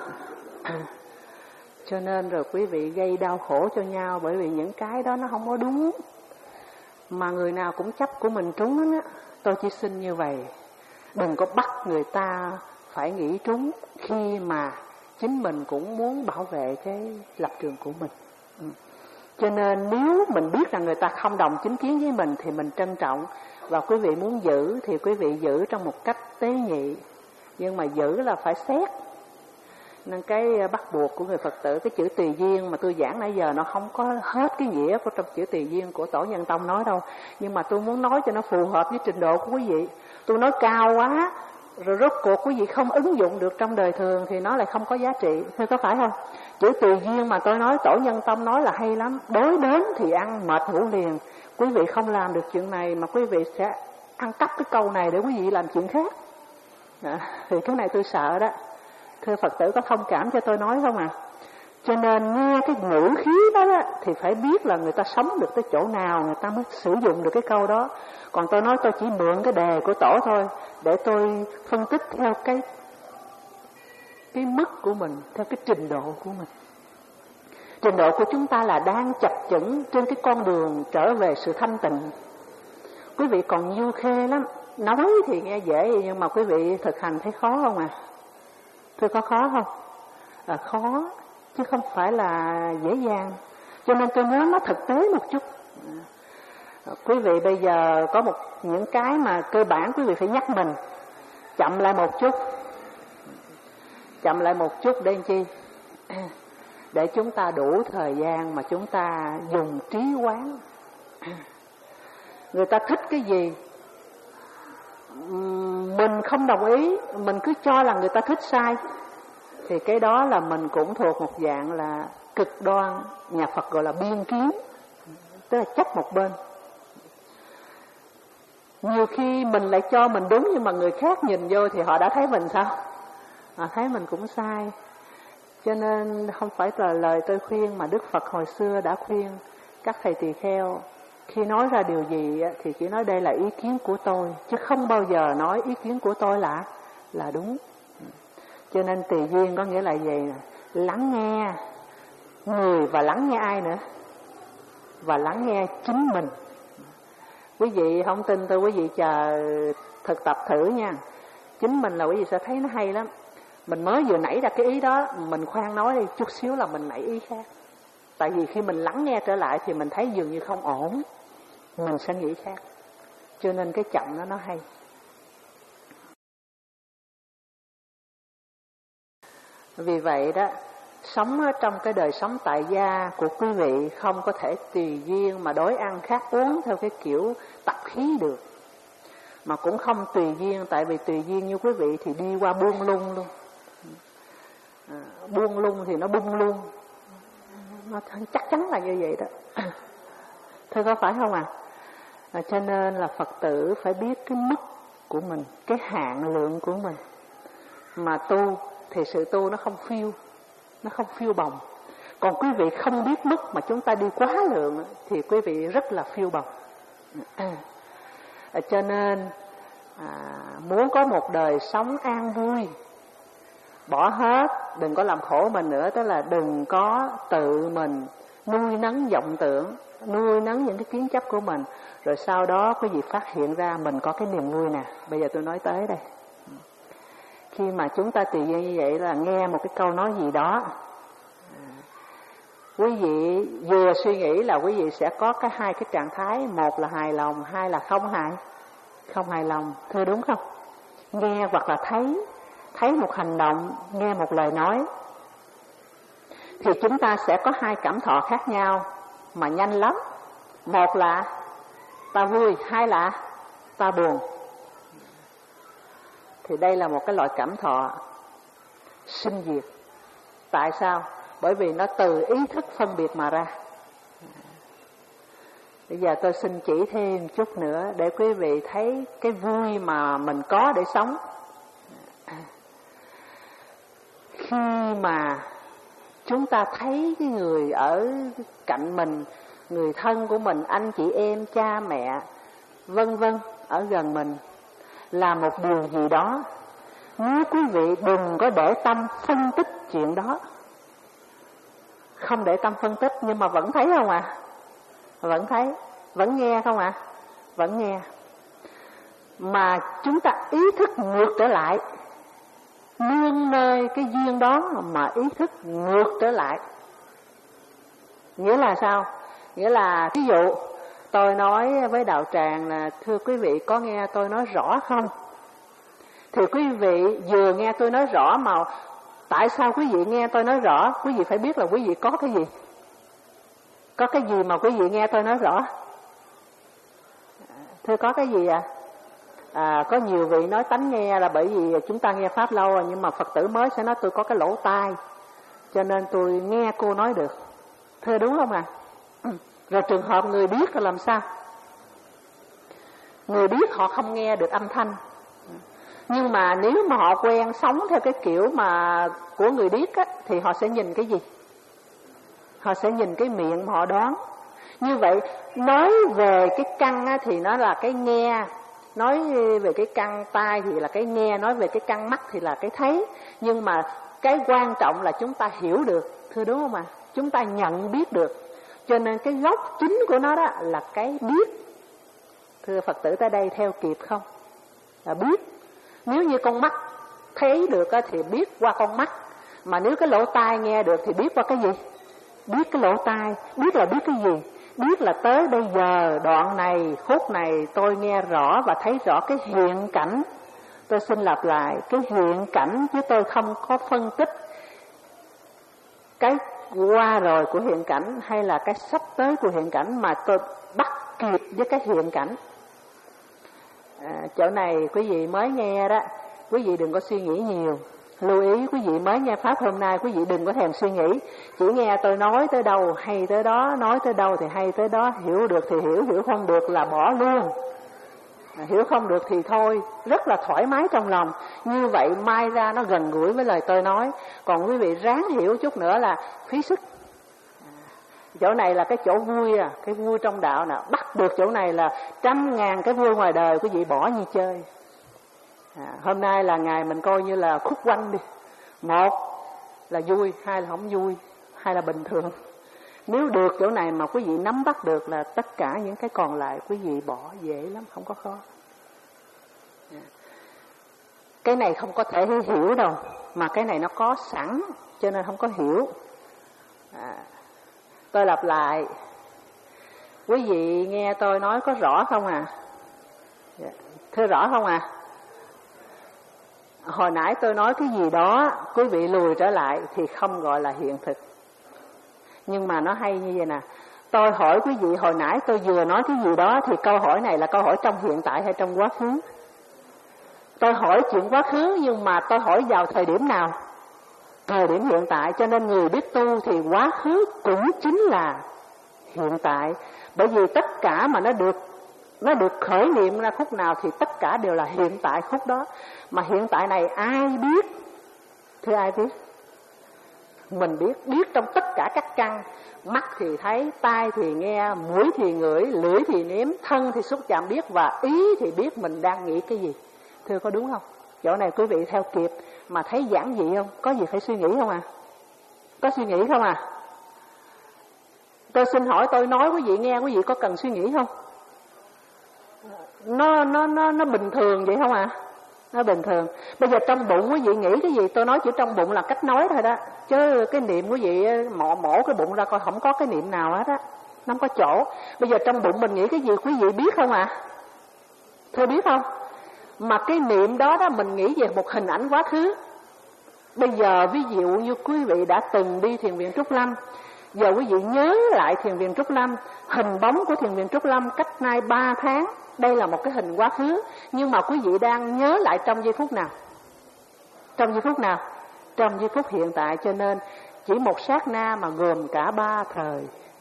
[SPEAKER 1] Cho nên rồi quý vị gây đau khổ cho nhau, bởi vì những cái đó nó không có đúng. Mà người nào cũng chấp của mình trúng á. Tôi chỉ xin như vậy, đừng có bắt người ta phải nghĩ trúng khi mà chính mình cũng muốn bảo vệ cái lập trường của mình. Cho nên nếu mình biết rằng người ta không đồng chính kiến với mình thì mình trân trọng, và quý vị muốn giữ thì quý vị giữ trong một cách tế nhị, nhưng mà giữ là phải xét. Nên cái bắt buộc của người Phật tử, cái chữ tùy duyên mà tôi giảng nãy giờ nó không có hết cái nghĩa của trong chữ tùy duyên của Tổ Nhân Tông nói đâu, nhưng mà tôi muốn nói cho nó phù hợp với trình độ của quý vị. Tôi nói cao quá rồi rốt cuộc quý vị không ứng dụng được trong đời thường thì nó lại không có giá trị. Thưa có phải không? Chữ tùy duyên mà tôi nói Tổ Nhân Tông nói là hay lắm. Đối đến thì ăn mệt ngủ liền. Quý vị không làm được chuyện này mà quý vị sẽ ăn cắp cái câu này để quý vị làm chuyện khác. À, thì cái này tôi sợ đó. Thưa Phật tử có thông cảm cho tôi nói không à? Cho nên nghe cái ngữ khí đó, đó thì phải biết là người ta sống được tới chỗ nào người ta mới sử dụng được cái câu đó. Còn tôi nói tôi chỉ mượn cái đề của Tổ thôi, để tôi phân tích theo cái cái mức của mình, theo cái trình độ của mình. Trình độ của chúng ta là đang chập chững trên cái con đường trở về sự thanh tịnh. Quý vị còn nhiêu khê lắm. Nói thì nghe dễ, nhưng mà quý vị thực hành thấy khó không à? Thưa có khó không? À, khó, chứ không phải là dễ dàng. Cho nên tôi muốn nó thực tế một chút. Quý vị bây giờ có một những cái mà cơ bản quý vị phải nhắc mình. Chậm lại một chút. Chậm lại một chút để làm chi? Để chúng ta đủ thời gian mà chúng ta dùng trí quán. Người ta thích cái gì mình không đồng ý, mình cứ cho là người ta thích sai, thì cái đó là mình cũng thuộc một dạng là cực đoan. Nhà Phật gọi là biên kiến, tức là chấp một bên. Nhiều khi mình lại cho mình đúng, nhưng mà người khác nhìn vô thì họ đã thấy mình sao? Họ thấy mình cũng sai. Cho nên không phải là lời tôi khuyên, mà Đức Phật hồi xưa đã khuyên các thầy tỳ kheo khi nói ra điều gì thì chỉ nói đây là ý kiến của tôi, chứ không bao giờ nói ý kiến của tôi là là đúng. Cho nên tùy duyên có nghĩa là gì? Lắng nghe người và lắng nghe ai nữa? Và lắng nghe chính mình. Quý vị không tin tôi, quý vị chờ thực tập thử nha. Chính mình là quý vị sẽ thấy nó hay lắm. Mình mới vừa nảy ra cái ý đó, mình khoan nói đi, chút xíu là mình nảy ý khác. Tại vì khi mình lắng nghe trở lại thì mình thấy dường như không ổn, mình sẽ nghĩ khác. Cho nên cái chậm đó nó hay. Vì vậy đó, sống trong cái đời sống tại gia của quý vị không có thể tùy duyên mà đối ăn khác uống theo cái kiểu tập khí được. Mà cũng không tùy duyên, tại vì tùy duyên như quý vị thì đi qua buông lung luôn. À, buông lung thì nó bung luôn. Nó chắc chắn là như vậy đó. Thưa có phải không à? à? Cho nên là Phật tử phải biết cái mức của mình, cái hạn lượng của mình. Mà tu thì sự tu nó không phiêu, nó không phiêu bồng. Còn quý vị không biết mức mà chúng ta đi quá lượng thì quý vị rất là phiêu bồng. À, cho nên à, muốn có một đời sống an vui, bỏ hết, đừng có làm khổ mình nữa. Tức là đừng có tự mình nuôi nấng vọng tưởng, nuôi nấng những cái kiến chấp của mình, rồi sau đó quý vị phát hiện ra mình có cái niềm vui nè. Bây giờ tôi nói tới đây. Khi mà chúng ta tùy duyên như vậy là nghe một cái câu nói gì đó, quý vị vừa suy nghĩ là quý vị sẽ có cái hai cái trạng thái. Một là hài lòng, hai là không hài không hài lòng. Thưa đúng không? Nghe hoặc là thấy, thấy một hành động, nghe một lời nói, thì chúng ta sẽ có hai cảm thọ khác nhau mà nhanh lắm. Một là ta vui, hai là ta buồn. Thì đây là một cái loại cảm thọ sinh diệt. Tại sao? Bởi vì nó từ ý thức phân biệt mà ra. Bây giờ tôi xin chỉ thêm chút nữa để quý vị thấy cái vui mà mình có để sống. Khi mà chúng ta thấy cái người ở cạnh mình, người thân của mình, anh chị em, cha mẹ, vân vân ở gần mình làm một điều gì đó, nếu quý vị đừng có để tâm phân tích chuyện đó. Không để tâm phân tích nhưng mà vẫn thấy không ạ? À? Vẫn thấy. Vẫn nghe không ạ? À? Vẫn nghe. Mà chúng ta ý thức ngược trở lại, nương nơi cái duyên đó mà ý thức ngược trở lại. Nghĩa là sao? Nghĩa là ví dụ tôi nói với đạo tràng là thưa quý vị có nghe tôi nói rõ không? Thì quý vị vừa nghe tôi nói rõ mà tại sao quý vị nghe tôi nói rõ? Quý vị phải biết là quý vị có cái gì? Có cái gì mà quý vị nghe tôi nói rõ? Thưa có cái gì à? À, có nhiều vị nói tánh nghe là bởi vì chúng ta nghe Pháp lâu rồi, nhưng mà Phật tử mới sẽ nói tôi có cái lỗ tai, cho nên tôi nghe cô nói được. Thưa đúng không ạ? À? Rồi trường hợp người biết là làm sao? Người biết họ không nghe được âm thanh, nhưng mà nếu mà họ quen sống theo cái kiểu mà của người điếc á, thì họ sẽ nhìn cái gì? Họ sẽ nhìn cái miệng mà họ đoán. Như vậy nói về cái căn á, thì nó là cái nghe, nói về cái căn tai thì là cái nghe, nói về cái căn mắt thì là cái thấy. Nhưng mà cái quan trọng là chúng ta hiểu được. Thưa đúng không ạ? À? Chúng ta nhận biết được. Cho nên cái gốc chính của nó đó là cái biết. Thưa Phật tử tới đây theo kịp không? Là biết. Nếu như con mắt thấy được thì biết qua con mắt. Mà nếu cái lỗ tai nghe được thì biết qua cái gì? Biết cái lỗ tai. Biết là biết cái gì? Biết là tới bây giờ đoạn này, khúc này tôi nghe rõ và thấy rõ cái hiện cảnh. Tôi xin lặp lại, cái hiện cảnh chứ tôi không có phân tích cái qua rồi của hiện cảnh hay là cái sắp tới của hiện cảnh, mà tôi bắt kịp với cái hiện cảnh. À, chỗ này quý vị mới nghe đó, quý vị đừng có suy nghĩ nhiều. Lưu ý quý vị mới nghe Pháp hôm nay, quý vị đừng có thèm suy nghĩ. Chỉ nghe tôi nói tới đâu hay tới đó, nói tới đâu thì hay tới đó. Hiểu được thì hiểu, hiểu không được là bỏ luôn. À, hiểu không được thì thôi, rất là thoải mái trong lòng. Như vậy mai ra nó gần gũi với lời tôi nói. Còn quý vị ráng hiểu chút nữa là phí sức. À, Chỗ này là cái chỗ vui à, cái vui trong đạo nè. Bắt được chỗ này là trăm ngàn cái vui ngoài đời quý vị bỏ như chơi. À, hôm nay là ngày mình coi như là khúc quanh đi. Một là vui, hai là không vui, hai là bình thường. Nếu được chỗ này mà quý vị nắm bắt được là tất cả những cái còn lại quý vị bỏ dễ lắm, không có khó. Cái này không có thể hiểu đâu, mà cái này nó có sẵn cho nên không có hiểu. À, tôi lặp lại, quý vị nghe tôi nói có rõ không à? Thưa rõ không à? Hồi nãy tôi nói cái gì đó, quý vị lùi trở lại thì không gọi là hiện thực. Nhưng mà nó hay như vậy nè. Tôi hỏi quý vị hồi nãy tôi vừa nói cái gì đó, thì câu hỏi này là câu hỏi trong hiện tại hay trong quá khứ? Tôi hỏi chuyện quá khứ, nhưng mà tôi hỏi vào thời điểm nào? Thời điểm hiện tại. Cho nên người biết tu thì quá khứ cũng chính là hiện tại. Bởi vì tất cả mà nó được Nó được khởi niệm ra khúc nào thì tất cả đều là hiện tại khúc đó. Mà hiện tại này ai biết? Thưa ai biết? Mình biết, biết trong tất cả các căn. Mắt thì thấy, tai thì nghe, mũi thì ngửi, lưỡi thì nếm, thân thì xúc chạm biết, và ý thì biết mình đang nghĩ cái gì. Thưa có đúng không? Chỗ này quý vị theo kịp mà thấy giản dị không? Có gì phải suy nghĩ không à? Có suy nghĩ không à? Tôi xin hỏi, tôi nói quý vị nghe, quý vị có cần suy nghĩ không? Nó nó nó nó bình thường vậy không ạ? À? Nó bình thường. Bây giờ trong bụng quý vị nghĩ cái gì? Tôi nói chỉ trong bụng là cách nói thôi đó. Chứ cái niệm quý vị mổ mổ cái bụng ra coi không có cái niệm nào hết á. Nó không có chỗ. Bây giờ trong bụng mình nghĩ cái gì quý vị biết không ạ? À? Thưa biết không? Mà cái niệm đó đó mình nghĩ về một hình ảnh quá khứ. Bây giờ ví dụ như quý vị đã từng đi thiền viện Trúc Lâm, giờ quý vị nhớ lại thiền viện Trúc Lâm, hình bóng của thiền viện Trúc Lâm cách nay ba tháng. Đây là một cái hình quá khứ. Nhưng mà quý vị đang nhớ lại trong giây phút nào? Trong giây phút nào? Trong giây phút hiện tại. Cho nên chỉ một sát na mà gồm cả ba thời.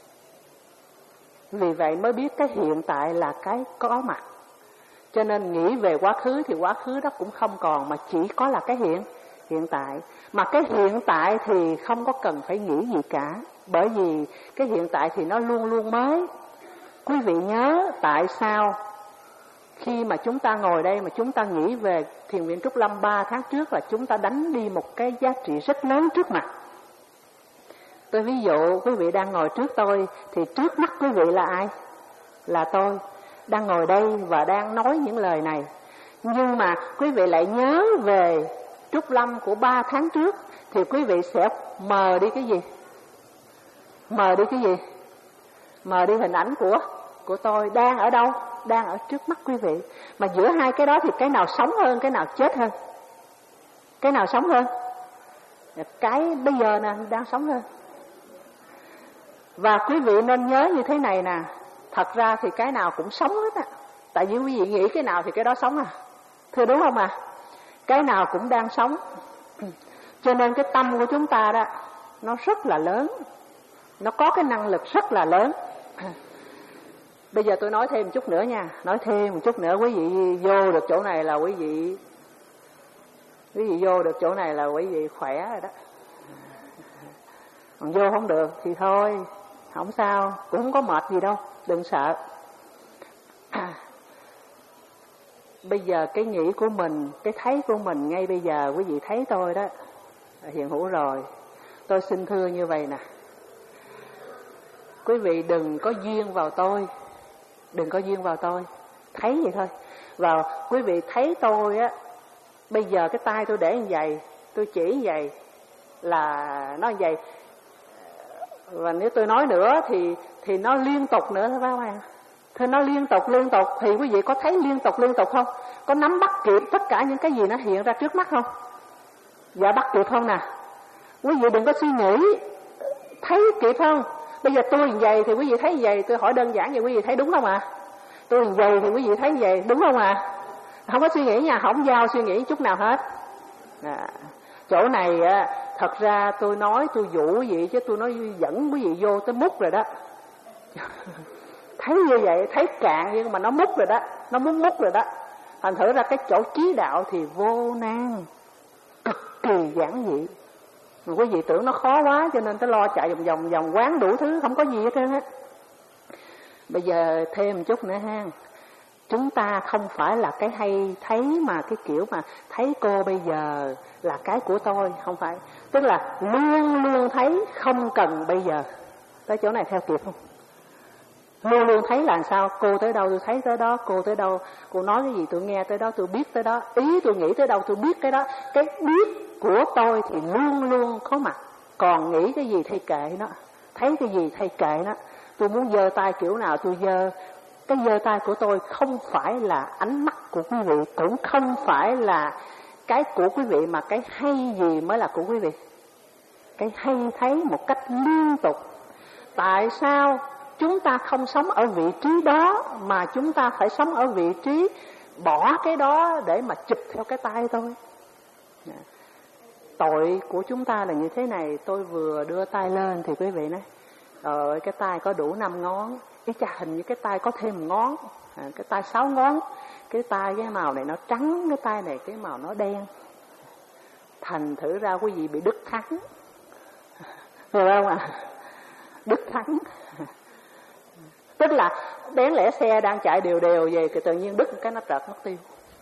[SPEAKER 1] Vì vậy mới biết cái hiện tại là cái có mặt. Cho nên nghĩ về quá khứ thì quá khứ đó cũng không còn, mà chỉ có là cái hiện hiện tại. Mà cái hiện tại thì không có cần phải nghĩ gì cả. Bởi vì cái hiện tại thì nó luôn luôn mới. Quý vị nhớ tại sao khi mà chúng ta ngồi đây mà chúng ta nghĩ về thiền viện Trúc Lâm ba tháng trước là chúng ta đánh đi một cái giá trị rất lớn trước mặt. Tôi ví dụ quý vị đang ngồi trước tôi thì trước mắt quý vị là ai? Là tôi đang ngồi đây và đang nói những lời này. Nhưng mà quý vị lại nhớ về Trúc Lâm của ba tháng trước thì quý vị sẽ mờ đi cái gì? Mờ đi cái gì? Mờ đi hình ảnh của của tôi đang ở đâu? Đang ở trước mắt quý vị. Mà giữa hai cái đó thì cái nào sống hơn, cái nào chết hơn? Cái nào sống hơn? Cái bây giờ nè đang sống hơn. Và quý vị nên nhớ như thế này nè, thật ra thì cái nào cũng sống hết á. Tại vì quý vị nghĩ cái nào thì cái đó sống à. Thưa đúng không à? Cái nào cũng đang sống. Cho nên cái tâm của chúng ta đó nó rất là lớn. Nó có cái năng lực rất là lớn. Bây giờ tôi nói thêm một chút nữa nha. Nói thêm một chút nữa, quý vị vô được chỗ này là quý vị Quý vị vô được chỗ này là quý vị khỏe rồi đó. Còn vô không được thì thôi, không sao, cũng không có mệt gì đâu, đừng sợ. À, bây giờ cái nghĩ của mình, cái thấy của mình ngay bây giờ quý vị thấy tôi đó, hiện hữu rồi. Tôi xin thưa như vậy nè, quý vị đừng có duyên vào tôi, đừng có duyên vào tôi, thấy vậy thôi. Và quý vị thấy tôi á, bây giờ cái tay tôi để như vậy, tôi chỉ như vậy là nó như vậy. Và nếu tôi nói nữa thì thì nó liên tục nữa thôi phải không ạ? Thì nó liên tục liên tục thì quý vị có thấy liên tục liên tục không? Có nắm bắt kịp tất cả những cái gì nó hiện ra trước mắt không? Dạ bắt kịp không nè? Quý vị đừng có suy nghĩ, thấy kịp không? Bây giờ tôi như vậy thì quý vị thấy như vậy, tôi hỏi đơn giản vậy quý vị thấy đúng không ạ? À? Tôi như vậy thì quý vị thấy như vậy đúng không ạ? À? Không có suy nghĩ nha, không giao suy nghĩ chút nào hết. À, chỗ này á, thật ra tôi nói tôi dụ quý vị chứ tôi nói dẫn quý vị vô tới mút rồi đó. Thấy như vậy, thấy cạn nhưng mà nó mút rồi đó, nó muốn mút rồi đó. Thành thử ra cái chỗ trí đạo thì vô nan, cực kỳ giản dị. mà quý vị tưởng nó khó quá cho nên tới lo chạy vòng vòng vòng quán đủ thứ, không có gì hết trơn á. Bây giờ thêm một chút nữa ha, chúng ta không phải là cái hay thấy mà cái kiểu mà thấy cô bây giờ là cái của tôi, không phải. Tức là luôn luôn thấy, không cần bây giờ. Tới chỗ này theo kịp không? Luôn luôn thấy là sao? Cô tới đâu tôi thấy tới đó, cô tới đâu cô nói cái gì tôi nghe tới đó, tôi biết tới đó, ý tôi nghĩ tới đâu tôi biết cái đó. Cái biết của tôi thì luôn luôn có mặt. Còn nghĩ cái gì thì kệ nó, thấy cái gì thì kệ nó. Tôi muốn giơ tay kiểu nào tôi giơ. Cái giơ tay của tôi không phải là ánh mắt của quý vị, cũng không phải là cái của quý vị, mà cái hay gì mới là của quý vị. Cái hay thấy một cách liên tục. Tại sao chúng ta không sống ở vị trí đó mà chúng ta phải sống ở vị trí bỏ cái đó để mà chụp theo cái tay tôi? Tội của chúng ta là như thế này. Tôi vừa đưa tay lên thì quý vị nói trời ơi, cái tay có đủ năm ngón, cái chà hình như cái tay có thêm ngón, à, cái tay sáu ngón, cái tay cái màu này nó trắng, cái tay này cái màu nó đen. Thành thử ra quý vị bị đứt thắng, hiểu không ạ? À? Đứt thắng, tức là đáng lẽ xe đang chạy đều đều về, thì tự nhiên đứt một cái nó trật mất tiêu.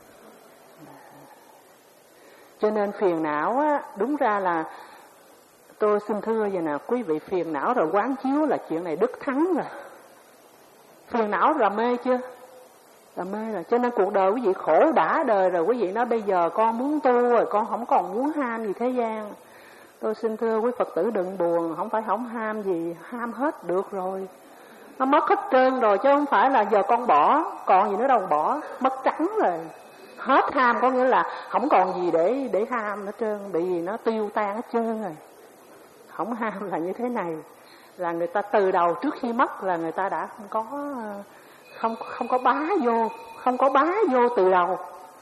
[SPEAKER 1] Cho nên phiền não á, đúng ra là tôi xin thưa vậy nè, quý vị phiền não rồi quán chiếu là chuyện này đứt thắng rồi. Phiền não là mê chưa? Là mê rồi. Cho nên cuộc đời quý vị khổ đã đời rồi. Quý vị nói bây giờ con muốn tu rồi, con không còn muốn ham gì thế gian. Tôi xin thưa quý Phật tử đừng buồn, không phải không ham gì, ham hết được rồi. Nó mất hết trơn rồi, chứ không phải là giờ con bỏ, còn gì nữa đâu bỏ, mất trắng rồi. Hết ham có nghĩa là không còn gì để để ham nữa trơn, bởi vì nó tiêu tan hết trơn rồi. Không ham là như thế này, là người ta từ đầu trước khi mất là người ta đã không có không không có bá vô, không có bá vô từ đầu.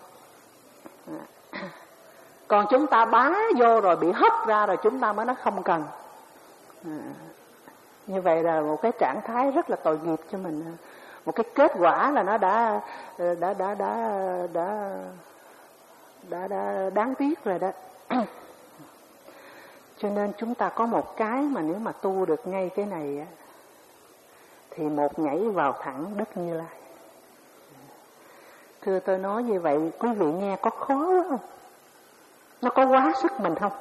[SPEAKER 1] Còn chúng ta bá vô rồi bị hất ra rồi chúng ta mới nói không cần. Như vậy là một cái trạng thái rất là tội nghiệp cho mình, một cái kết quả là nó đã đã đã đã đã đã, đã, đã đáng tiếc rồi đó. Cho nên chúng ta có một cái mà nếu mà tu được ngay cái này á, thì một nhảy vào thẳng đất Như Lai. Thưa tôi nói như vậy, quý vị nghe có khó quá không? Nó có quá sức mình không?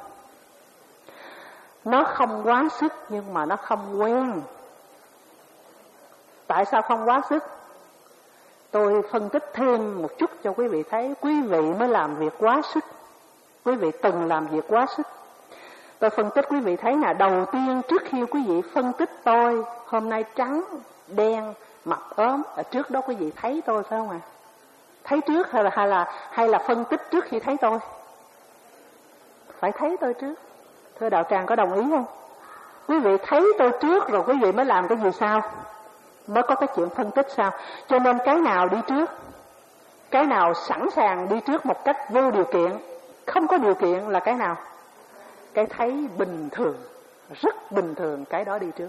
[SPEAKER 1] Nó không quá sức nhưng mà nó không quen. Tại sao không quá sức? Tôi phân tích thêm một chút cho quý vị thấy. Quý vị mới làm việc quá sức. Quý vị từng làm việc quá sức. Tôi phân tích quý vị thấy là đầu tiên trước khi quý vị phân tích tôi hôm nay trắng, đen, mập ốm, ở trước đó quý vị thấy tôi phải không ạ? À? Thấy trước hay là hay là hay là phân tích trước khi thấy tôi? Phải thấy tôi trước. Thưa đạo tràng có đồng ý không? Quý vị thấy tôi trước rồi quý vị mới làm cái gì sau? Mới có cái chuyện phân tích sao? Cho nên cái nào đi trước? Cái nào sẵn sàng đi trước một cách vô điều kiện, không có điều kiện là cái nào? Cái thấy bình thường, rất bình thường, cái đó đi trước.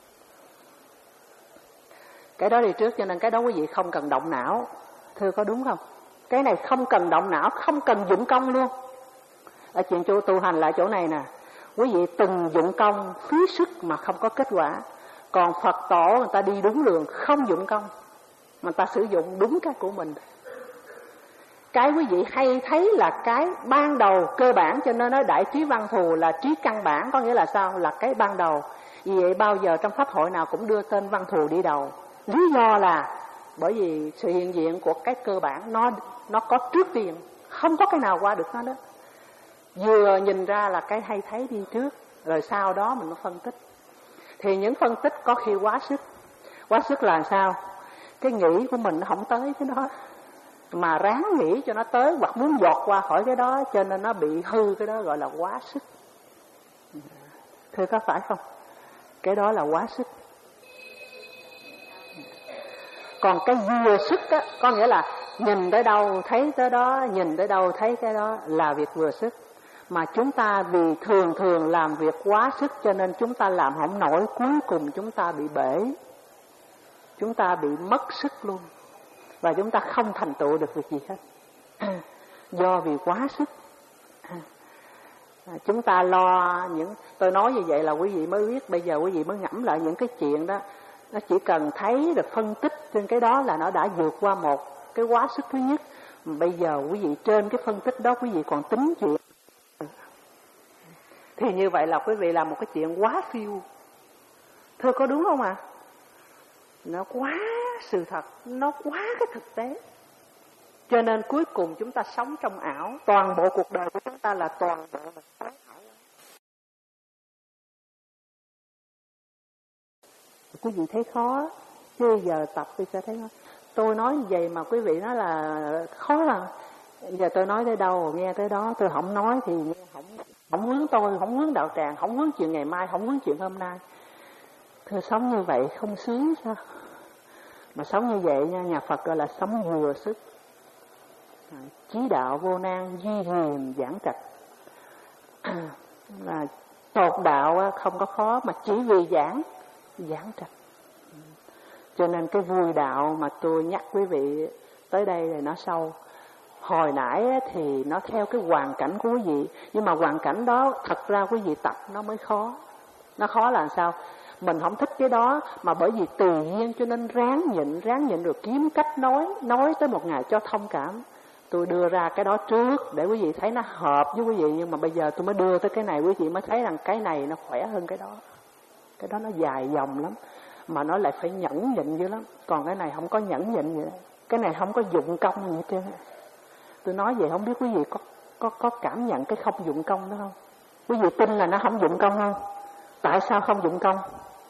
[SPEAKER 1] Cái đó đi trước cho nên cái đó quý vị không cần động não. Thưa có đúng không? Cái này không cần động não, không cần dụng công luôn. Ở chuyện chỗ tu hành lại chỗ này nè, quý vị từng dụng công, phí sức mà không có kết quả. Còn Phật tổ người ta đi đúng đường, không dụng công, mà người ta sử dụng đúng cái của mình. Cái quý vị hay thấy là cái ban đầu cơ bản, cho nên nói đại trí văn thù là trí căn bản, có nghĩa là sao? Là cái ban đầu. Vì vậy bao giờ trong pháp hội nào cũng đưa tên văn thù đi đầu. Lý do là bởi vì sự hiện diện của cái cơ bản nó nó có trước tiên, không có cái nào qua được nó đó. Vừa nhìn ra là cái hay thấy đi trước, rồi sau đó mình mới phân tích. Thì những phân tích có khi quá sức. Quá sức là sao? Cái nghĩ của mình nó không tới cái đó, mà ráng nghĩ cho nó tới, hoặc muốn giọt qua khỏi cái đó, cho nên nó bị hư, cái đó gọi là quá sức. Thưa có phải không? Cái đó là quá sức. Còn cái vừa sức á, có nghĩa là nhìn tới đâu thấy tới đó, nhìn tới đâu thấy cái đó, là việc vừa sức. Mà chúng ta vì thường thường làm việc quá sức cho nên chúng ta làm không nổi, cuối cùng chúng ta bị bể, chúng ta bị mất sức luôn, và chúng ta không thành tựu được việc gì hết. Do vì quá sức. À, chúng ta lo những, tôi nói như vậy là quý vị mới biết, bây giờ quý vị mới ngẫm lại những cái chuyện đó. Nó chỉ cần thấy được phân tích trên cái đó là nó đã vượt qua một cái quá sức thứ nhất. Mà bây giờ quý vị trên cái phân tích đó quý vị còn tính chuyện, thì như vậy là quý vị làm một cái chuyện quá phiêu. Thưa có đúng không ạ? À? Nó quá sự thật, nó quá cái thực tế. Cho nên cuối cùng chúng ta sống trong ảo. Toàn bộ cuộc đời của chúng ta là toàn bộ là sống ảo. Quý vị thấy khó, chứ giờ tập tôi sẽ thấy khó. Tôi nói như vậy mà quý vị nói là khó là. Giờ tôi nói tới đâu, nghe tới đó, tôi không nói thì nghe không, không hướng tôi, không hướng đạo tràng, không hướng chuyện ngày mai, không hướng chuyện hôm nay. Thưa sống như vậy không sướng sao? Mà sống như vậy nha, nhà Phật gọi là sống vừa sức. Chí đạo vô nan, duy hiền giảng trạch. Là tột đạo không có khó, mà chỉ vì giảng, giảng trạch. Cho nên cái vui đạo mà tôi nhắc quý vị tới đây là nó sâu. Hồi nãy thì nó theo cái hoàn cảnh của quý vị, nhưng mà hoàn cảnh đó thật ra quý vị tập nó mới khó. Nó khó là sao? Mình không thích cái đó, mà bởi vì tự nhiên cho nên ráng nhịn, ráng nhịn rồi kiếm cách nói, nói tới một ngày cho thông cảm. Tôi đưa ra cái đó trước để quý vị thấy nó hợp với quý vị, nhưng mà bây giờ tôi mới đưa tới cái này, quý vị mới thấy rằng cái này nó khỏe hơn cái đó. Cái đó nó dài dòng lắm, mà nó lại phải nhẫn nhịn dữ lắm. Còn cái này không có nhẫn nhịn vậy đó. Cái này không có dụng công gì hết trơn. Tôi nói vậy không biết quý vị có, có, có cảm nhận cái không dụng công đó không? Quý vị tin là nó không dụng công không? Tại sao không dụng công?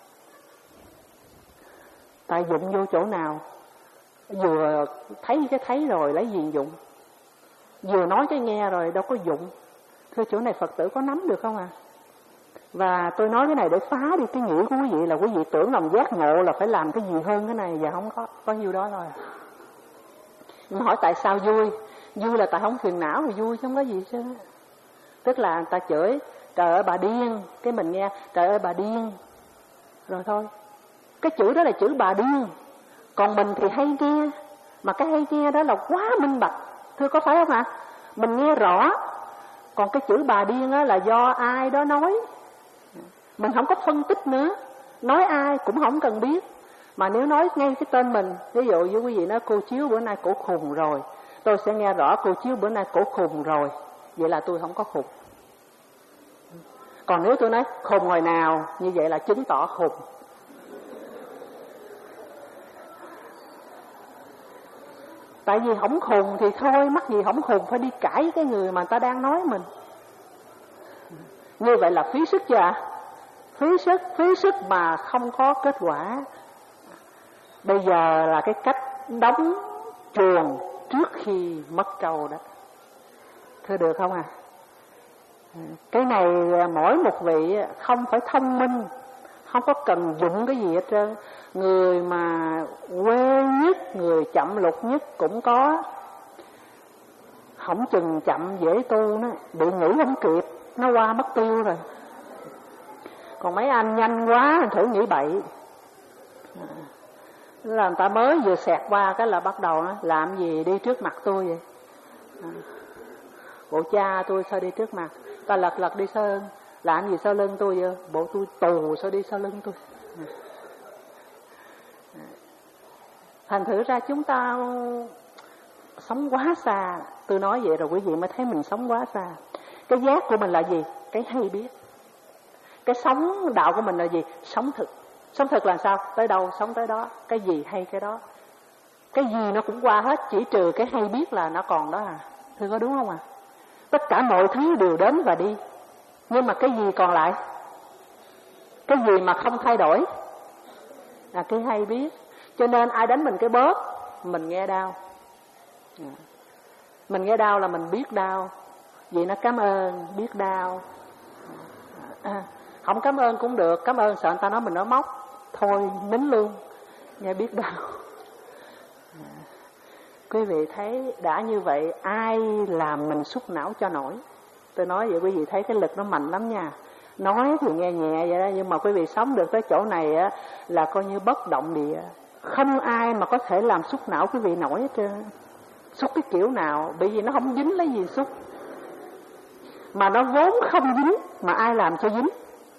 [SPEAKER 1] Tại dụng vô chỗ nào? Vừa thấy cái thấy rồi lấy gì dụng? Vừa nói cái nghe rồi đâu có dụng. Thưa chỗ này Phật tử có nắm được không à? Và tôi nói cái này để phá đi cái nghĩ của quý vị là quý vị tưởng lòng giác ngộ là phải làm cái gì hơn cái này, và không có, có nhiêu đó thôi. Nhưng hỏi tại sao vui? Vui là tại không phiền não thì vui chứ không có gì chứ. Tức là người ta chửi trời ơi bà điên, cái mình nghe trời ơi bà điên, rồi thôi. Cái chữ đó là chữ bà điên. Còn mình thì hay nghe, mà cái hay nghe đó là quá minh bạch. Thưa có phải không ạ? Mình nghe rõ. Còn cái chữ bà điên đó là do ai đó nói, mình không có phân tích nữa. Nói ai cũng không cần biết. Mà nếu nói ngay cái tên mình, ví dụ như quý vị nói cô Chiếu bữa nay cổ khùng rồi, tôi sẽ nghe rõ cô Chiếu bữa nay cổ khùng rồi, vậy là tôi không có khùng. Còn nếu tôi nói khùng hồi nào, như vậy là chứng tỏ khùng. Tại vì không khùng thì thôi, mắc gì không khùng phải đi cãi cái người mà ta đang nói mình. Như vậy là phí sức chưa ạ? Phí sức, phí sức mà không có kết quả. Bây giờ là cái cách đóng chuồng trước khi mất trâu đó. Thưa được không à? Cái này mỗi một vị không phải thông minh, không có cần dụng cái gì hết trơn. Người mà quê nhất, người chậm lục nhất cũng có. Không chừng chậm dễ tu nó, bị ngủ không kịp, nó qua mất tiêu rồi. Còn mấy anh nhanh quá, thử nghĩ bậy. Là người ta mới vừa xẹt qua cái là bắt đầu nó làm gì đi trước mặt tôi vậy? Bộ cha tôi sao đi trước mặt? Ta lật lật đi sau lưng. Làm gì sau lưng tôi vậy? Bộ tôi tù sao đi sau lưng tôi? Thành thử ra chúng ta sống quá xa. Tôi nói vậy rồi quý vị mới thấy mình sống quá xa. Cái giác của mình là gì? Cái hay biết. Cái sống đạo của mình là gì? Sống thực. Sống thực là sao? Tới đâu sống tới đó. Cái gì hay cái đó. Cái gì nó cũng qua hết, chỉ trừ cái hay biết là nó còn đó à. Thưa có đúng không à? Tất cả mọi thứ đều đến và đi. Nhưng mà cái gì còn lại? Cái gì mà không thay đổi? Là cái hay biết. Cho nên ai đánh mình cái bóp, mình nghe đau. Mình nghe đau là mình biết đau. Vì nó cảm ơn, biết đau. À, không cảm ơn cũng được. Cảm ơn sợ người ta nói mình nói móc, thôi nín luôn, nghe biết đau. À, quý vị thấy đã như vậy, ai làm mình xúc não cho nổi? Tôi nói vậy quý vị thấy cái lực nó mạnh lắm nha. Nói thì nghe nhẹ vậy đó, nhưng mà quý vị sống được tới chỗ này á là coi như bất động địa. Không ai mà có thể làm xúc não quý vị nổi hết trơn. Xúc cái kiểu nào, bởi vì nó không dính lấy gì xúc. mà nó vốn không dính, mà ai làm cho dính?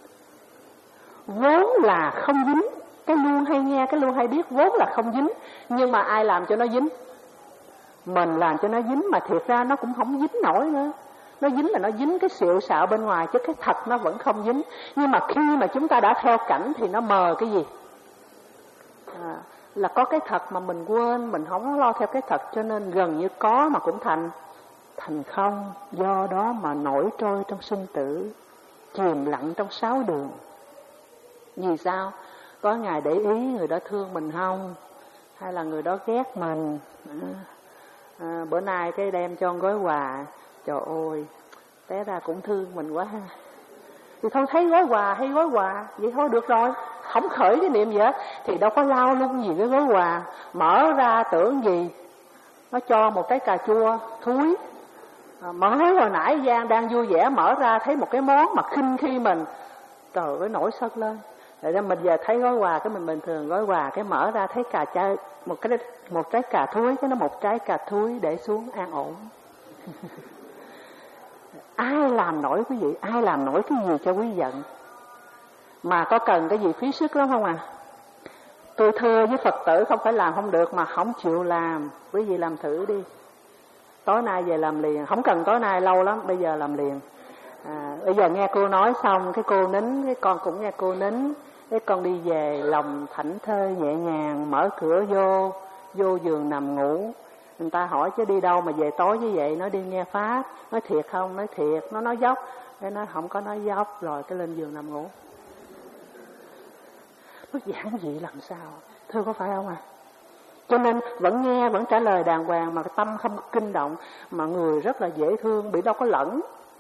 [SPEAKER 1] Vốn là không dính. Cái luôn hay nghe, cái luôn hay biết, vốn là không dính, nhưng mà ai làm cho nó dính? Mình làm cho nó dính, mà thiệt ra nó cũng không dính nổi nữa. Nó dính là nó dính cái xịu xạo bên ngoài, chứ cái thật nó vẫn không dính. Nhưng mà khi mà chúng ta đã theo cảnh thì nó mờ cái gì? À, là có cái thật mà mình quên, mình không lo theo cái thật, cho nên gần như có mà cũng thành thành không. Do đó mà nổi trôi trong sinh tử, chìm lặng trong sáu đường. Vì sao? Có ngày để ý người đó thương mình không, hay là người đó ghét mình. À, à, bữa nay cái đem cho gói quà, trời ơi, té ra cũng thương mình quá ha. Thì thôi thấy gói quà hay gói quà, vậy thôi được rồi, không khởi cái niệm gì hết. Thì đâu có lao lung gì cái gói quà, mở ra tưởng gì nó cho một cái cà chua thúi. À, mở hồi nãy Giang đang vui vẻ mở ra thấy một cái món mà khinh khi mình, trời ơi nổi sân lên. Rồi mình giờ thấy gói quà cái mình bình thường gói quà, cái mở ra thấy cà chai một cái một trái cà thúi, cái nó một trái cà thúi để xuống an ổn. Ai làm nổi quý vị, ai làm nổi cái gì cho quý giận? Mà có cần cái gì phí sức lắm không à? Tôi thưa với Phật tử không phải làm không được mà không chịu làm. Quý vị làm thử đi. Tối nay về làm liền, không cần tối nay lâu lắm, bây giờ làm liền. À, bây giờ nghe cô nói xong, cái cô nín, cái con cũng nghe cô nín. Cái con đi về lòng thảnh thơi nhẹ nhàng, mở cửa vô, vô giường nằm ngủ. Người ta hỏi chứ đi đâu mà về tối như vậy, nói đi nghe Pháp. Nói thiệt không? Nói thiệt. Nó nói dốc. Cái nói không có nói dốc, rồi cái lên giường nằm ngủ. Nó giản dị làm sao? Thưa có phải không à? Cho nên vẫn nghe, vẫn trả lời đàng hoàng, mà tâm không kinh động, mà người rất là dễ thương, bị đâu có lẫn.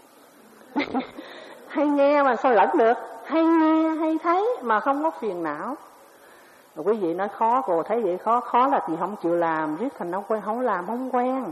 [SPEAKER 1] Hay nghe mà sao lẫn được? Hay nghe, hay thấy mà không có phiền não. Rồi quý vị nói khó, cô thấy vậy khó. Khó là chị không chịu làm, riết thành nó quen, không làm không quen.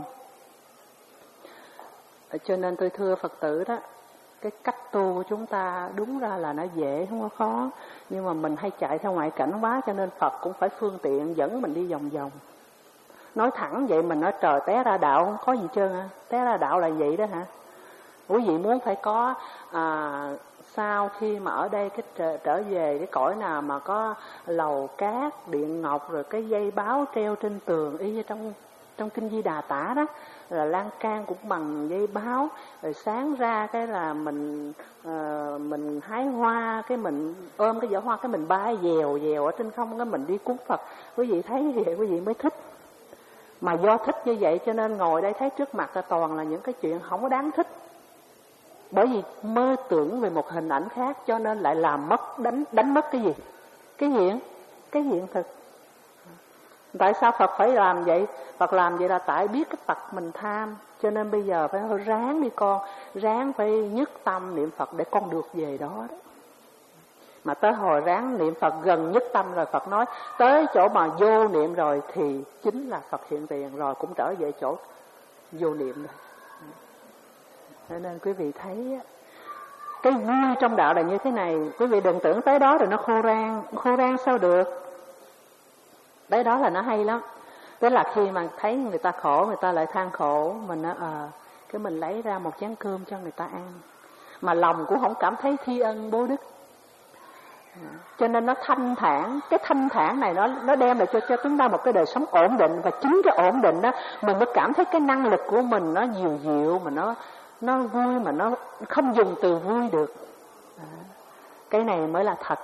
[SPEAKER 1] Cho nên tôi thưa Phật tử đó, cái cách tu của chúng ta đúng ra là nó dễ, không có khó. Nhưng mà mình hay chạy theo ngoại cảnh quá, cho nên Phật cũng phải phương tiện dẫn mình đi vòng vòng. Nói thẳng vậy mình nói trời té ra đạo không có gì trơn hả? Té ra đạo là vậy đó hả? Quý vị muốn phải có à, sau khi mà ở đây cái trở, trở về cái cõi nào mà có lầu cát, điện ngọc, rồi cái dây báo treo trên tường y như trong trong kinh Di Đà tả đó, là lan can cũng bằng dây báo, rồi sáng ra cái là mình uh, mình hái hoa, cái mình ôm cái giỏ hoa, cái mình bay dèo dèo ở trên không, cái mình đi cúng Phật. Quý vị thấy vậy quý vị mới thích. Mà do thích như vậy cho nên ngồi đây thấy trước mặt là toàn là những cái chuyện không có đáng thích. Bởi vì mơ tưởng về một hình ảnh khác cho nên lại làm mất, đánh đánh mất cái gì? Cái hiện, cái hiện thực. Tại sao Phật phải làm vậy? Phật làm vậy là tại biết cái tật mình tham. Cho nên bây giờ phải ráng đi con, ráng phải nhất tâm niệm Phật để con được về đó đó. Mà tới hồi ráng niệm Phật gần nhất tâm rồi Phật nói, tới chỗ mà vô niệm rồi thì chính là Phật hiện tiền, rồi cũng trở về chỗ vô niệm rồi. Cho nên quý vị thấy cái vui trong đạo là như thế này. Quý vị đừng tưởng tới đó rồi nó khô rang. Khô rang sao được? Tới đó là nó hay lắm. Tức là khi mà thấy người ta khổ, người ta lại than khổ, mình nói ờ, cái mình lấy ra một chén cơm cho người ta ăn. Mà lòng cũng không cảm thấy thi ân bố đức. Cho nên nó thanh thản. Cái thanh thản này nó nó đem lại cho cho chúng ta một cái đời sống ổn định. Và chính cái ổn định đó mình mới cảm thấy cái năng lực của mình nó dịu dịu, mà nó nó vui, mà nó không dùng từ vui được. Cái này mới là thật.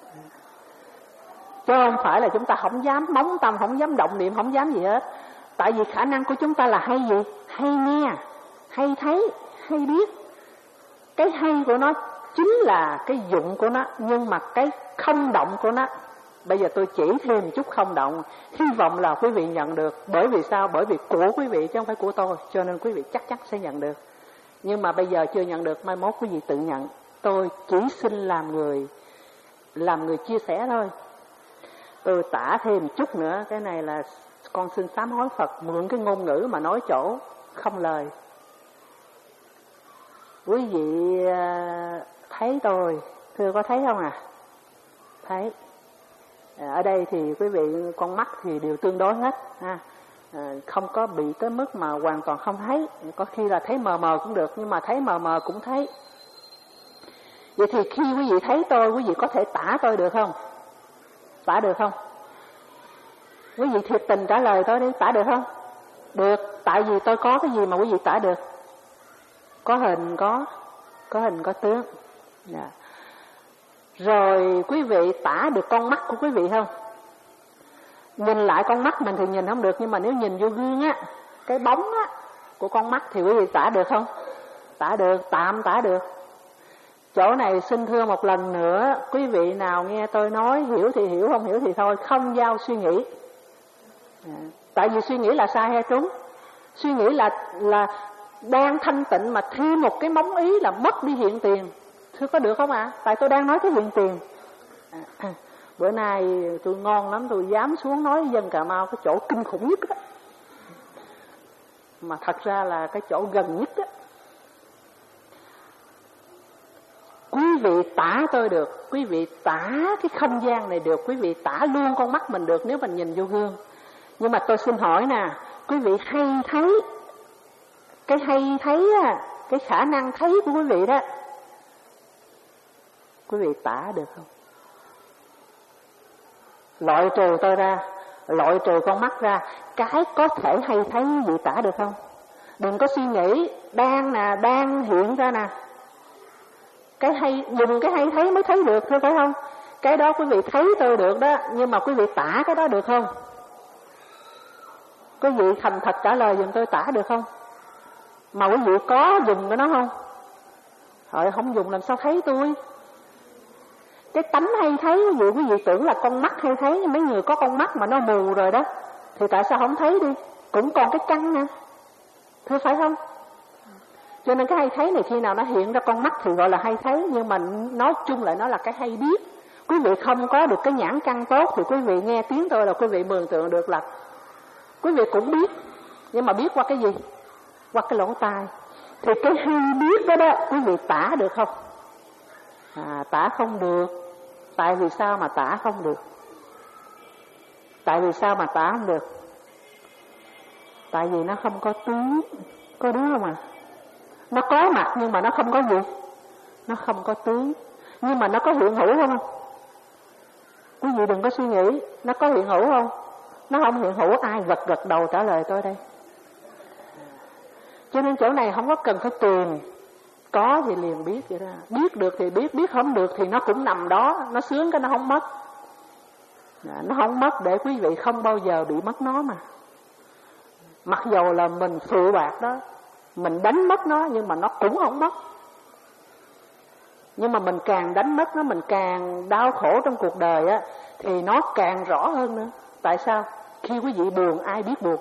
[SPEAKER 1] Chứ không phải là chúng ta không dám móng tâm, không dám động niệm, không dám gì hết. Tại vì khả năng của chúng ta là hay gì? Hay nghe, hay thấy, hay biết. Cái hay của nó chính là cái dụng của nó, nhưng mà cái không động của nó, bây giờ tôi chỉ thêm chút không động, hy vọng là quý vị nhận được. Bởi vì sao? Bởi vì của quý vị chứ không phải của tôi, cho nên quý vị chắc chắn sẽ nhận được. Nhưng mà bây giờ chưa nhận được, mai mốt quý vị tự nhận. Tôi chỉ xin làm người làm người chia sẻ thôi. Tôi tả thêm chút nữa, cái này là con xin sám hối Phật, mượn cái ngôn ngữ mà nói chỗ không lời. Quý vị thấy tôi, thưa có thấy không à? Thấy. Ở đây thì quý vị con mắt thì đều tương đối hết ha.
[SPEAKER 2] à, không có bị tới mức mà hoàn toàn không thấy. Có khi là thấy mờ mờ cũng được, nhưng mà thấy mờ mờ cũng thấy. Vậy thì khi quý vị thấy tôi, quý vị có thể tả tôi được không? Tả được không? Quý vị thiệt tình trả lời tôi đi, tả được không? Được, tại vì tôi có cái gì mà quý vị tả được? Có hình, có có hình, có tướng. Yeah. Rồi quý vị tả được con mắt của quý vị không? Nhìn lại con mắt mình thì nhìn không được, nhưng mà nếu nhìn vô gương á, cái bóng á của con mắt thì quý vị tả được không? Tả được, tạm tả được. Chỗ này xin thưa một lần nữa, quý vị nào nghe tôi nói hiểu thì hiểu, không hiểu thì thôi, không giao suy nghĩ. À, tại vì suy nghĩ là sai hay trúng? Suy nghĩ là là đang thanh tịnh mà thêm một cái móng ý là mất đi hiện tiền. Thưa có được không ạ? À? Tại tôi đang nói cái hiện tiền. À, à, bữa nay tôi ngon lắm, tôi dám xuống nói dân Cà Mau cái chỗ kinh khủng nhất đó. Mà thật ra là cái chỗ gần nhất đó. Quý vị tả tôi được, quý vị tả cái không gian này được, quý vị tả luôn con mắt mình được nếu mình nhìn vô gương. Nhưng mà tôi xin hỏi nè, quý vị hay thấy, cái hay thấy á, cái khả năng thấy của quý vị đó, quý vị tả được không? Loại trừ tôi ra, loại trừ con mắt ra, cái có thể hay thấy quý vị tả được không? Đừng có suy nghĩ, đang nè, đang hiện ra nè. Cái hay, dùng cái hay thấy mới thấy được thôi, phải không? Cái đó quý vị thấy tôi được đó, nhưng mà quý vị tả cái đó được không? Quý vị thành thật trả lời dùm tôi, tả được không? Mà quý vị có dùng cái đó không? Thôi không dùng làm sao thấy tôi? Cái tánh hay thấy quý vị, quý vị tưởng là con mắt hay thấy, mấy người có con mắt mà nó mù rồi đó, thì tại sao không thấy đi? Cũng còn cái căn nè, thưa phải không? Cho nên cái hay thấy này khi nào nó hiện ra con mắt thì gọi là hay thấy, nhưng mà nói chung lại nó là cái hay biết. Quý vị không có được cái nhãn căn tốt thì quý vị nghe tiếng tôi là quý vị mường tượng được là quý vị cũng biết, nhưng mà biết qua cái gì? Qua cái lỗ tai. Thì cái hay biết đó đó, quý vị tả được không? À, tả không được. Tại vì sao mà tả không được? Tại vì sao mà tả không được? Tại vì nó không có tướng. Có đúng không ạ? À? Nó có mặt nhưng mà nó không có gì? Nó không có tướng. Nhưng mà nó có hiện hữu không? Quý vị đừng có suy nghĩ, nó có hiện hữu không? Nó không hiện hữu, ai gật gật đầu trả lời tôi đây. Cho nên chỗ này không có cần phải tìm. Có thì liền biết vậy đó. Biết được thì biết, biết không được thì nó cũng nằm đó. Nó sướng cái nó không mất. Nó không mất để quý vị không bao giờ bị mất nó mà. Mặc dầu là mình phụ bạc đó, mình đánh mất nó nhưng mà nó cũng không mất. Nhưng mà mình càng đánh mất nó, mình càng đau khổ trong cuộc đời á, thì nó càng rõ hơn nữa. Tại sao? Khi quý vị buồn, ai biết buồn?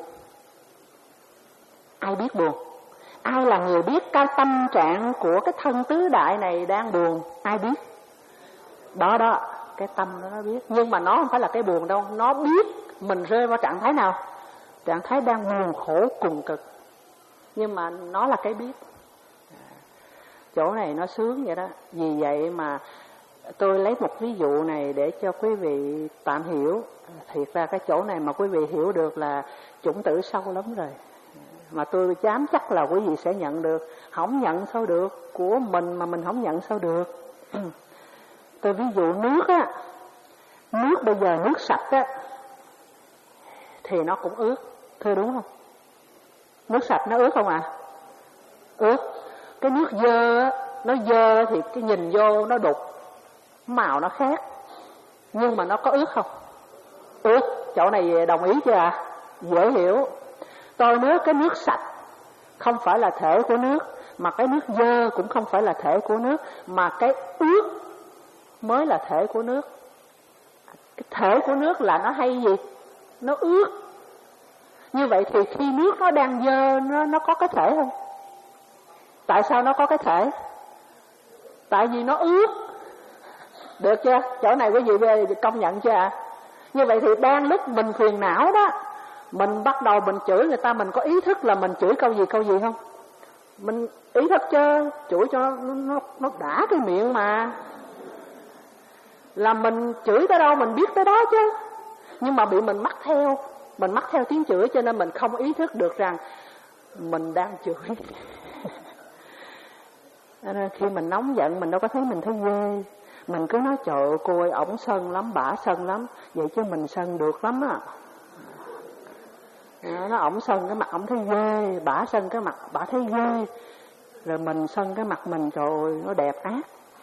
[SPEAKER 2] Ai biết buồn? Ai là người biết cái tâm trạng của cái thân tứ đại này đang buồn? Ai biết? Đó đó, cái tâm đó nó biết. Nhưng mà nó không phải là cái buồn đâu. Nó biết mình rơi vào trạng thái nào? Trạng thái đang buồn khổ cùng cực. Nhưng mà nó là cái biết. Chỗ này nó sướng vậy đó. Vì vậy mà tôi lấy một ví dụ này để cho quý vị tạm hiểu. Thiệt ra cái chỗ này mà quý vị hiểu được là chủng tử sâu lắm rồi. Mà tôi dám chắc là quý vị sẽ nhận được. Không nhận sao được? Của mình mà mình không nhận sao được? Tôi ví dụ nước á. Nước bây giờ nước sạch á thì nó cũng ướt. Thưa đúng không? Nước sạch nó ướt không ạ? À? Ướt. Cái nước dơ á, nó dơ thì cái nhìn vô nó đục, màu nó khác. Nhưng mà nó có ướt không? Ướt. Chỗ này đồng ý chưa ạ? À? Dễ hiểu. Tôi nói cái nước sạch không phải là thể của nước, mà cái nước dơ cũng không phải là thể của nước, mà cái ướt mới là thể của nước. Cái thể của nước là nó hay gì? Nó ướt. Như vậy thì khi nước nó đang dơ, nó, nó có cái thể không? Tại sao nó có cái thể? Tại vì nó ướt. Được chưa? Chỗ này quý vị về công nhận chưa ạ? À? Như vậy thì đang lúc mình phiền não đó, mình bắt đầu mình chửi người ta, mình có ý thức là mình chửi câu gì câu gì không? Mình ý thức chứ, chửi cho nó, nó, nó đã cái miệng mà. Là mình chửi tới đâu mình biết tới đó chứ. Nhưng mà bị mình mắc theo. Mình mắc theo tiếng chửi cho nên mình không ý thức được rằng mình đang chửi. Nên khi mình nóng giận mình đâu có thấy mình thấy ghê. Mình cứ nói trời ơi cô ơi ổng sân lắm, bả sân lắm. Vậy chứ mình sân được lắm á. Nó ổng sân cái mặt ổng thấy ghê, bả sân cái mặt bả thấy ghê. Rồi mình sân cái mặt mình trời ơi nó đẹp ác.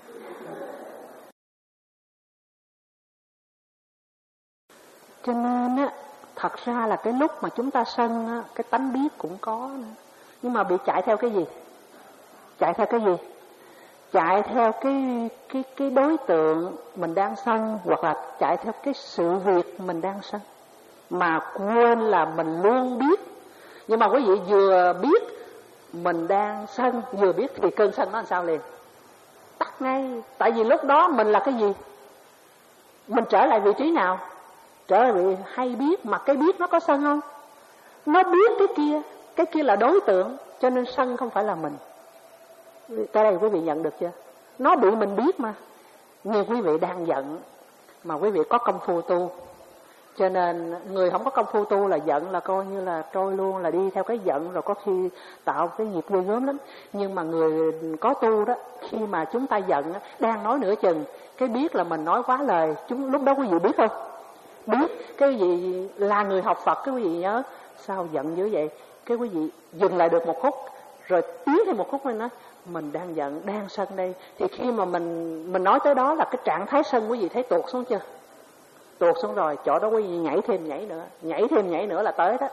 [SPEAKER 2] Cho nên á, thật ra là cái lúc mà chúng ta sân á, cái tánh biết cũng có nữa. Nhưng mà bị chạy theo cái gì? Chạy theo cái gì? Chạy theo cái cái cái đối tượng mình đang sân, hoặc là chạy theo cái sự việc mình đang sân, mà quên là mình luôn biết. Nhưng mà quý vị vừa biết mình đang sân, vừa biết thì cơn sân nó làm sao liền? Tắt ngay. Tại vì lúc đó mình là cái gì? Mình trở lại vị trí nào? Trở lại vị hay biết. Mà cái biết nó có sân không? Nó biết cái kia. Cái kia là đối tượng. Cho nên sân không phải là mình. Tới đây quý vị nhận được chưa? Nó bị mình biết mà. Như quý vị đang giận mà quý vị có công phu tu, cho nên người không có công phu tu là giận là coi như là trôi luôn, là đi theo cái giận, rồi có khi tạo cái nghiệp ghê gớm lắm. Nhưng mà người có tu đó, khi mà chúng ta giận đang nói nửa chừng, cái biết là mình nói quá lời, chúng lúc đó quý vị biết không? Biết. Cái gì là người học Phật, cái quý vị nhớ sao giận dữ vậy, cái quý vị dừng lại được một khúc, rồi tiến thêm một khúc lên nói mình đang giận, đang sân đây. Thì khi mà mình mình nói tới đó là cái trạng thái sân, quý vị thấy tuột xuống chưa? Tuột xuống rồi, chỗ đó quý vị nhảy thêm nhảy nữa, nhảy thêm nhảy nữa là tới đó.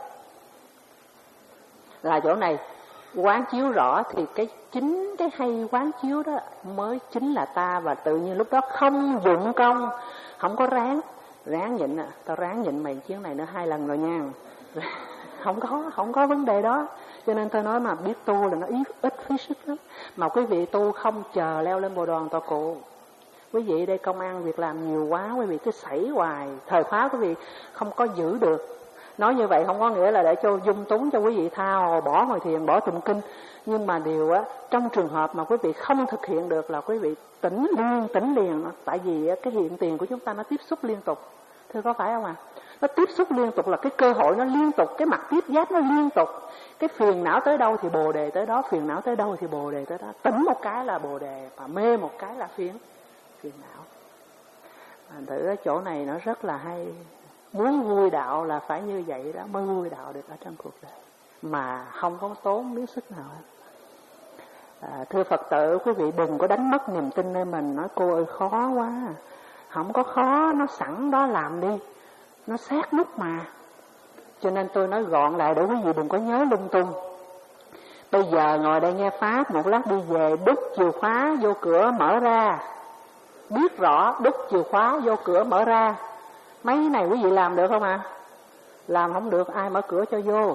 [SPEAKER 2] Là chỗ này quán chiếu rõ thì cái chính cái hay quán chiếu đó mới chính là ta. Và tự nhiên lúc đó không dụng công, không có ráng ráng nhịn à, tao ráng nhịn mày chuyến này nữa hai lần rồi nha. Không có, không có vấn đề đó. Cho nên tôi nói mà biết tu là nó ít, ít phí sức lắm. Mà quý vị tu không chờ leo lên bồ đoàn tọa cụ. Quý vị đây công ăn việc làm nhiều quá, quý vị cứ xảy hoài, thời khóa quý vị không có giữ được. Nói như vậy không có nghĩa là để cho dung túng cho quý vị thao, bỏ ngồi thiền, bỏ tụng kinh. Nhưng mà điều á, trong trường hợp mà quý vị không thực hiện được là quý vị tỉnh liền, tỉnh liền. Tại vì cái hiện tiền của chúng ta nó tiếp xúc liên tục. Thưa có phải không ạ? À? Nó tiếp xúc liên tục là cái cơ hội nó liên tục, cái mặt tiếp giáp nó liên tục. Cái phiền não tới đâu thì bồ đề tới đó, phiền não tới đâu thì bồ đề tới đó. Tỉnh một cái là bồ đề, và mê một cái là phiền phiền não. Thành thử cái chỗ này nó rất là hay. Muốn vui đạo là phải như vậy đó mới vui đạo được ở trong cuộc đời, mà không có tốn miếng sức nào hết. À, thưa Phật tử, quý vị đừng có đánh mất niềm tin nơi mình. Nói cô ơi khó quá. Không có khó, nó sẵn đó làm đi, nó sát nút mà. Cho nên tôi nói gọn lại để quý vị đừng có nhớ lung tung. Bây giờ ngồi đây nghe Pháp, một lát đi về đút chìa khóa vô cửa mở ra. Biết rõ đút chìa khóa vô cửa mở ra. Mấy này quý vị làm được không ạ? À? Làm không được ai mở cửa cho vô.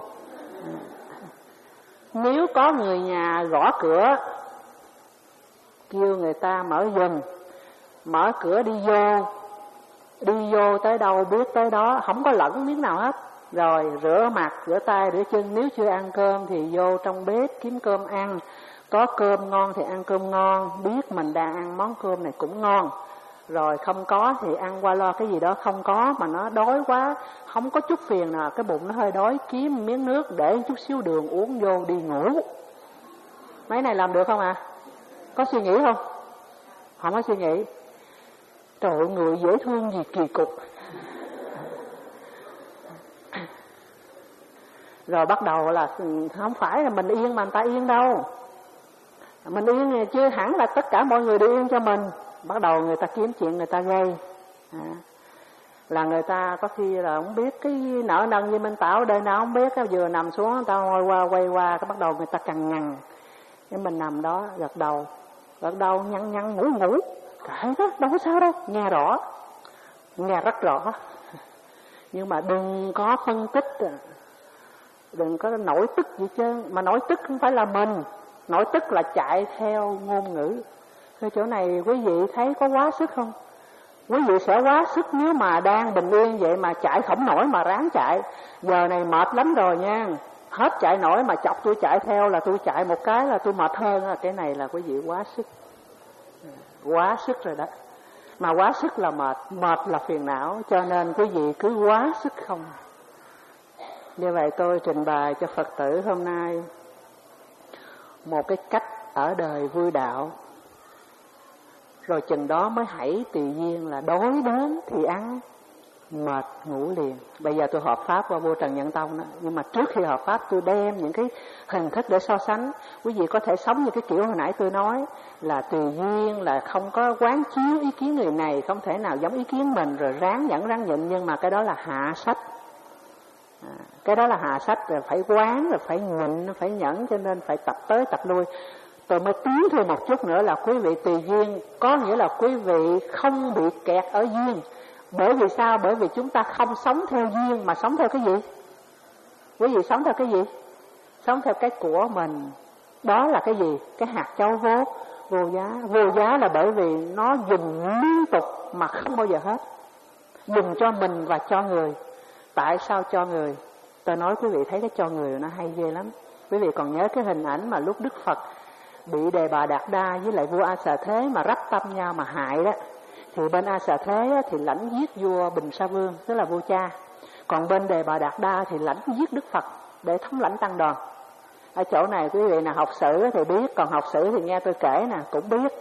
[SPEAKER 2] Nếu có người nhà gõ cửa, kêu người ta mở giùm, mở cửa đi vô. Đi vô tới đâu biết tới đó, không có lẫn miếng nào hết. Rồi rửa mặt, rửa tay, rửa chân. Nếu chưa ăn cơm thì vô trong bếp kiếm cơm ăn. Có cơm ngon thì ăn cơm ngon, biết mình đang ăn món cơm này cũng ngon. Rồi không có thì ăn qua lo cái gì đó không có, mà nó đói quá, không có chút phiền nào, cái bụng nó hơi đói, kiếm miếng nước để chút xíu đường uống vô đi ngủ. Mấy này làm được không ạ? À? Có suy nghĩ không? Không có suy nghĩ. Trời ơi, người dễ thương gì kỳ cục. Rồi bắt đầu là không phải là mình yên mà người ta yên đâu. Mình yên chứ hẳn là tất cả mọi người đều yên cho mình. Bắt đầu người ta kiếm chuyện người ta gây. À, là người ta có khi là không biết cái nợ nần gì mình tạo đời nào không biết, cái vừa nằm xuống người ta quay qua quay qua, cái bắt đầu người ta cằn nhằn. Cái mình nằm đó gật đầu, gật đầu nhăn nhăn ngủ ngủ. Kệ đó, đâu có sao đâu, nghe rõ, nghe rất rõ. Nhưng mà đừng có phân tích, đừng có nổi tức gì chứ. Mà nổi tức không phải là mình, nổi tức là chạy theo ngôn ngữ. Cái chỗ này quý vị thấy có quá sức không? Quý vị sẽ quá sức nếu mà đang bình yên vậy mà chạy không nổi mà ráng chạy. Giờ này mệt lắm rồi nha, hết chạy nổi mà chọc tôi chạy theo là tôi chạy một cái là tôi mệt hơn. Cái này là quý vị quá sức, quá sức rồi đó. Mà quá sức là mệt, mệt là phiền não. Cho nên quý vị cứ quá sức không, Như vậy tôi trình bày cho Phật tử hôm nay một cái cách ở đời vui đạo. Rồi chừng đó mới hãy tùy duyên là đói đến thì ăn, mệt ngủ liền. Bây giờ tôi họp pháp qua vô Trần Nhân Tông đó. Nhưng mà trước khi họp pháp tôi đem những cái hình thức để so sánh. Quý vị có thể sống như cái kiểu hồi nãy tôi nói, là tùy duyên, là không có quán chiếu ý kiến người này, không thể nào giống ý kiến mình, rồi ráng nhẫn ráng nhịn. Nhưng mà cái đó là hạ sách. À, cái đó là hạ sách, rồi phải quán, rồi phải nhịn, phải nhẫn, cho nên phải tập tới tập lui. Tôi mới tiến thêm một chút nữa là quý vị tùy duyên, có nghĩa là quý vị không bị kẹt ở duyên. Bởi vì sao? Bởi vì chúng ta không sống theo duyên mà sống theo cái gì? Quý vị sống theo cái gì? Sống theo cái của mình. Đó là cái gì? Cái hạt châu vô, vô giá. Vô giá là bởi vì nó dùng liên tục mà không bao giờ hết. Dùng cho mình và cho người. Tại sao cho người? Tôi nói quý vị thấy cái cho người nó hay ghê lắm. Quý vị còn nhớ cái hình ảnh mà lúc Đức Phật bị Đề Bà Đạt Đa với lại vua A Xà Thế mà rắp tâm nhau mà hại đó. Thì bên A Xà Thế thì lãnh giết vua Bình Sa Vương, tức là vua cha. Còn bên Đề Bà Đạt Đa thì lãnh giết Đức Phật để thống lãnh tăng đoàn. Ở chỗ này quý vị nào học sử thì biết, còn học sử thì nghe tôi kể nè cũng biết.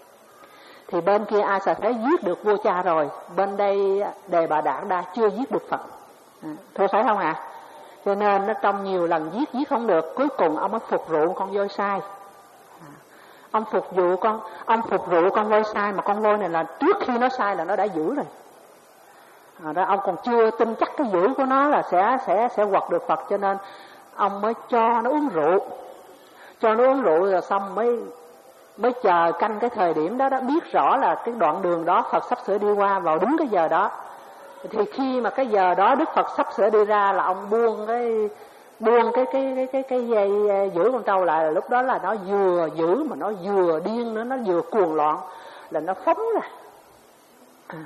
[SPEAKER 2] Thì bên kia A Xà Thế giết được vua cha rồi, bên đây Đề Bà Đạt Đa chưa giết được Phật. À, thôi phải không ạ? À? Cho nên nó trong nhiều lần giết giết không được, cuối cùng ông mới phục rượu con voi sai. À, ông phục vụ con, ông phục rượu con voi sai, mà con voi này là trước khi nó sai là nó đã giữ rồi. À, đó ông còn chưa tin chắc cái giữ của nó là sẽ sẽ sẽ quật được Phật, cho nên ông mới cho nó uống rượu, cho nó uống rượu rồi xong mới mới chờ canh cái thời điểm đó đó, biết rõ là cái đoạn đường đó Phật sắp sửa đi qua vào đúng cái giờ đó. Thì khi mà cái giờ đó Đức Phật sắp sửa đi ra là ông buông cái buông cái cái cái cái cái dây giữ con trâu lại, là lúc đó là nó vừa giữ mà nó vừa điên nữa, nó vừa cuồng loạn, là nó phóng ra. À,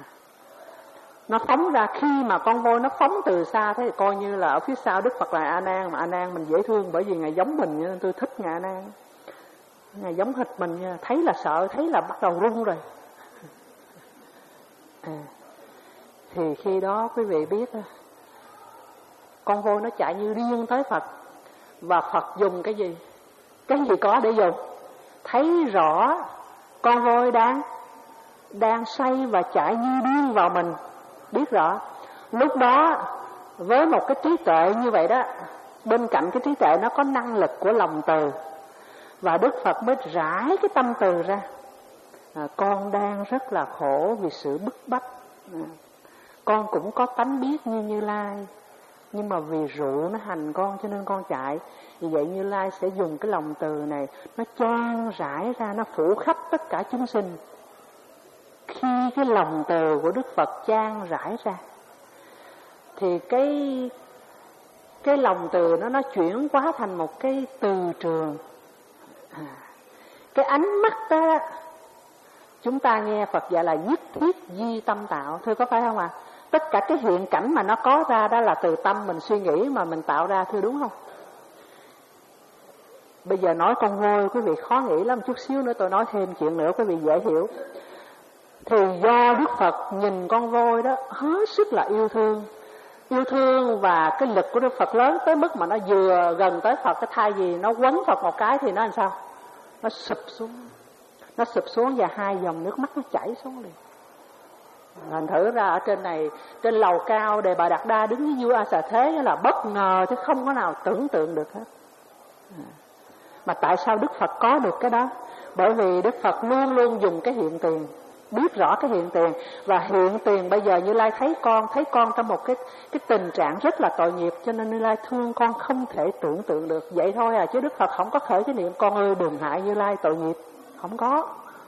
[SPEAKER 2] nó phóng ra, khi mà con voi nó phóng từ xa thế thì coi như là ở phía sau Đức Phật là A Nan, mà A Nan mình dễ thương bởi vì ngài giống mình nên tôi thích ngài A Nan. Ngài giống thịt mình nha, thấy là sợ, thấy là bắt đầu run rồi. À, thì khi đó quý vị biết con voi nó chạy như điên tới Phật, và Phật dùng cái gì? Cái gì có để dùng? Thấy rõ con voi đang đang say và chạy như điên vào mình, biết rõ. Lúc đó với một cái trí tuệ như vậy đó, bên cạnh cái trí tuệ nó có năng lực của lòng từ, và Đức Phật mới rải cái tâm từ ra. À, con đang rất là khổ vì sự bức bách. À, con cũng có tánh biết như Như Lai, nhưng mà vì rượu nó hành con cho nên con chạy. Vì vậy Như Lai sẽ dùng cái lòng từ này, nó chan rải ra, nó phủ khắp tất cả chúng sinh. Khi cái lòng từ của Đức Phật chan rải ra thì cái cái lòng từ nó nó chuyển hóa thành một cái từ trường. À, cái ánh mắt đó, chúng ta nghe Phật dạy là nhất thiết di tâm tạo, thưa có phải không ạ? À? Tất cả cái hiện cảnh mà nó có ra đó là từ tâm mình suy nghĩ mà mình tạo ra, thưa đúng không? Bây giờ nói con voi quý vị khó nghĩ lắm, chút xíu nữa tôi nói thêm chuyện nữa quý vị dễ hiểu. Thì do Đức Phật nhìn con voi đó hết sức là yêu thương, yêu thương và cái lực của Đức Phật lớn tới mức mà nó vừa gần tới Phật, cái thay vì nó quấn Phật một cái thì nó làm sao? Nó sụp xuống, nó sụp xuống và hai dòng nước mắt nó chảy xuống liền. Thành thử ra ở trên này, trên lầu cao Đề Bà Đạt Đa đứng với vua A Xà Thế là bất ngờ chứ không có nào tưởng tượng được hết. Mà tại sao Đức Phật có được cái đó? Bởi vì Đức Phật luôn luôn dùng cái hiện tiền, biết rõ cái hiện tiền. Và hiện tiền bây giờ Như Lai thấy con, thấy con trong một cái cái tình trạng rất là tội nghiệp, cho nên Như Lai thương con không thể tưởng tượng được. Vậy thôi à, chứ Đức Phật không có khởi cái niệm con ơi đừng hại Như Lai tội nghiệp, không có.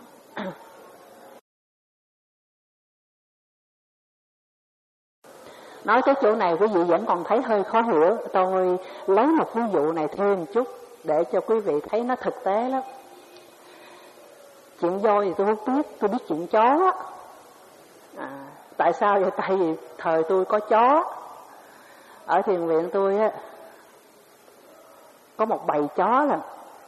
[SPEAKER 2] Nói tới chỗ này quý vị vẫn còn thấy hơi khó hiểu, tôi lấy một ví dụ này thêm một chút để cho quý vị thấy nó thực tế lắm. Chuyện voi thì tôi không biết, tôi biết chuyện chó. À, tại sao vậy? Tại vì thời tôi có chó. Ở thiền viện tôi á, có một bầy chó là,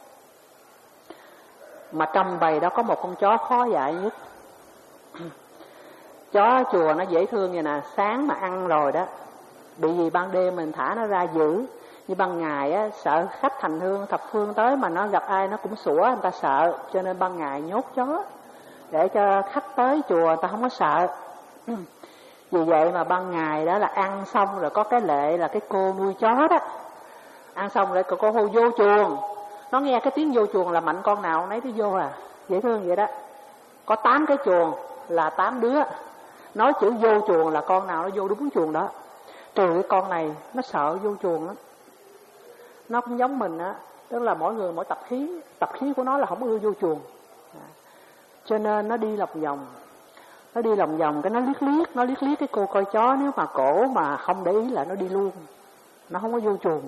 [SPEAKER 2] mà trong bầy đó có một con chó khó dạy nhất. Chó chùa nó dễ thương vậy nè, sáng mà ăn rồi đó Bị gì ban đêm mình thả nó ra giữ. Như ban ngày á, sợ khách hành hương thập phương tới mà nó gặp ai nó cũng sủa, người ta sợ. Cho nên ban ngày nhốt chó, để cho khách tới chùa người ta không có sợ. Vì vậy mà ban ngày đó là ăn xong rồi có cái lệ là cái cô nuôi chó đó. Ăn xong rồi cô hô vô chuồng. Nó nghe cái tiếng vô chuồng là mạnh con nào nấy nó vô à. Dễ thương vậy đó. Có tám cái chuồng là tám đứa. Nói chữ vô chuồng là con nào nó vô đúng chuồng đó. Trừ cái con này nó sợ vô chuồng lắm. Nó cũng giống mình á. Tức là mỗi người mỗi tập khí. Tập khí của nó là không ưa vô chuồng. Cho nên nó đi lòng vòng. Nó đi lòng vòng cái nó liếc liếc. Nó liếc liếc cái cô coi chó. Nếu mà cổ mà không để ý là nó đi luôn. Nó không có vô chuồng.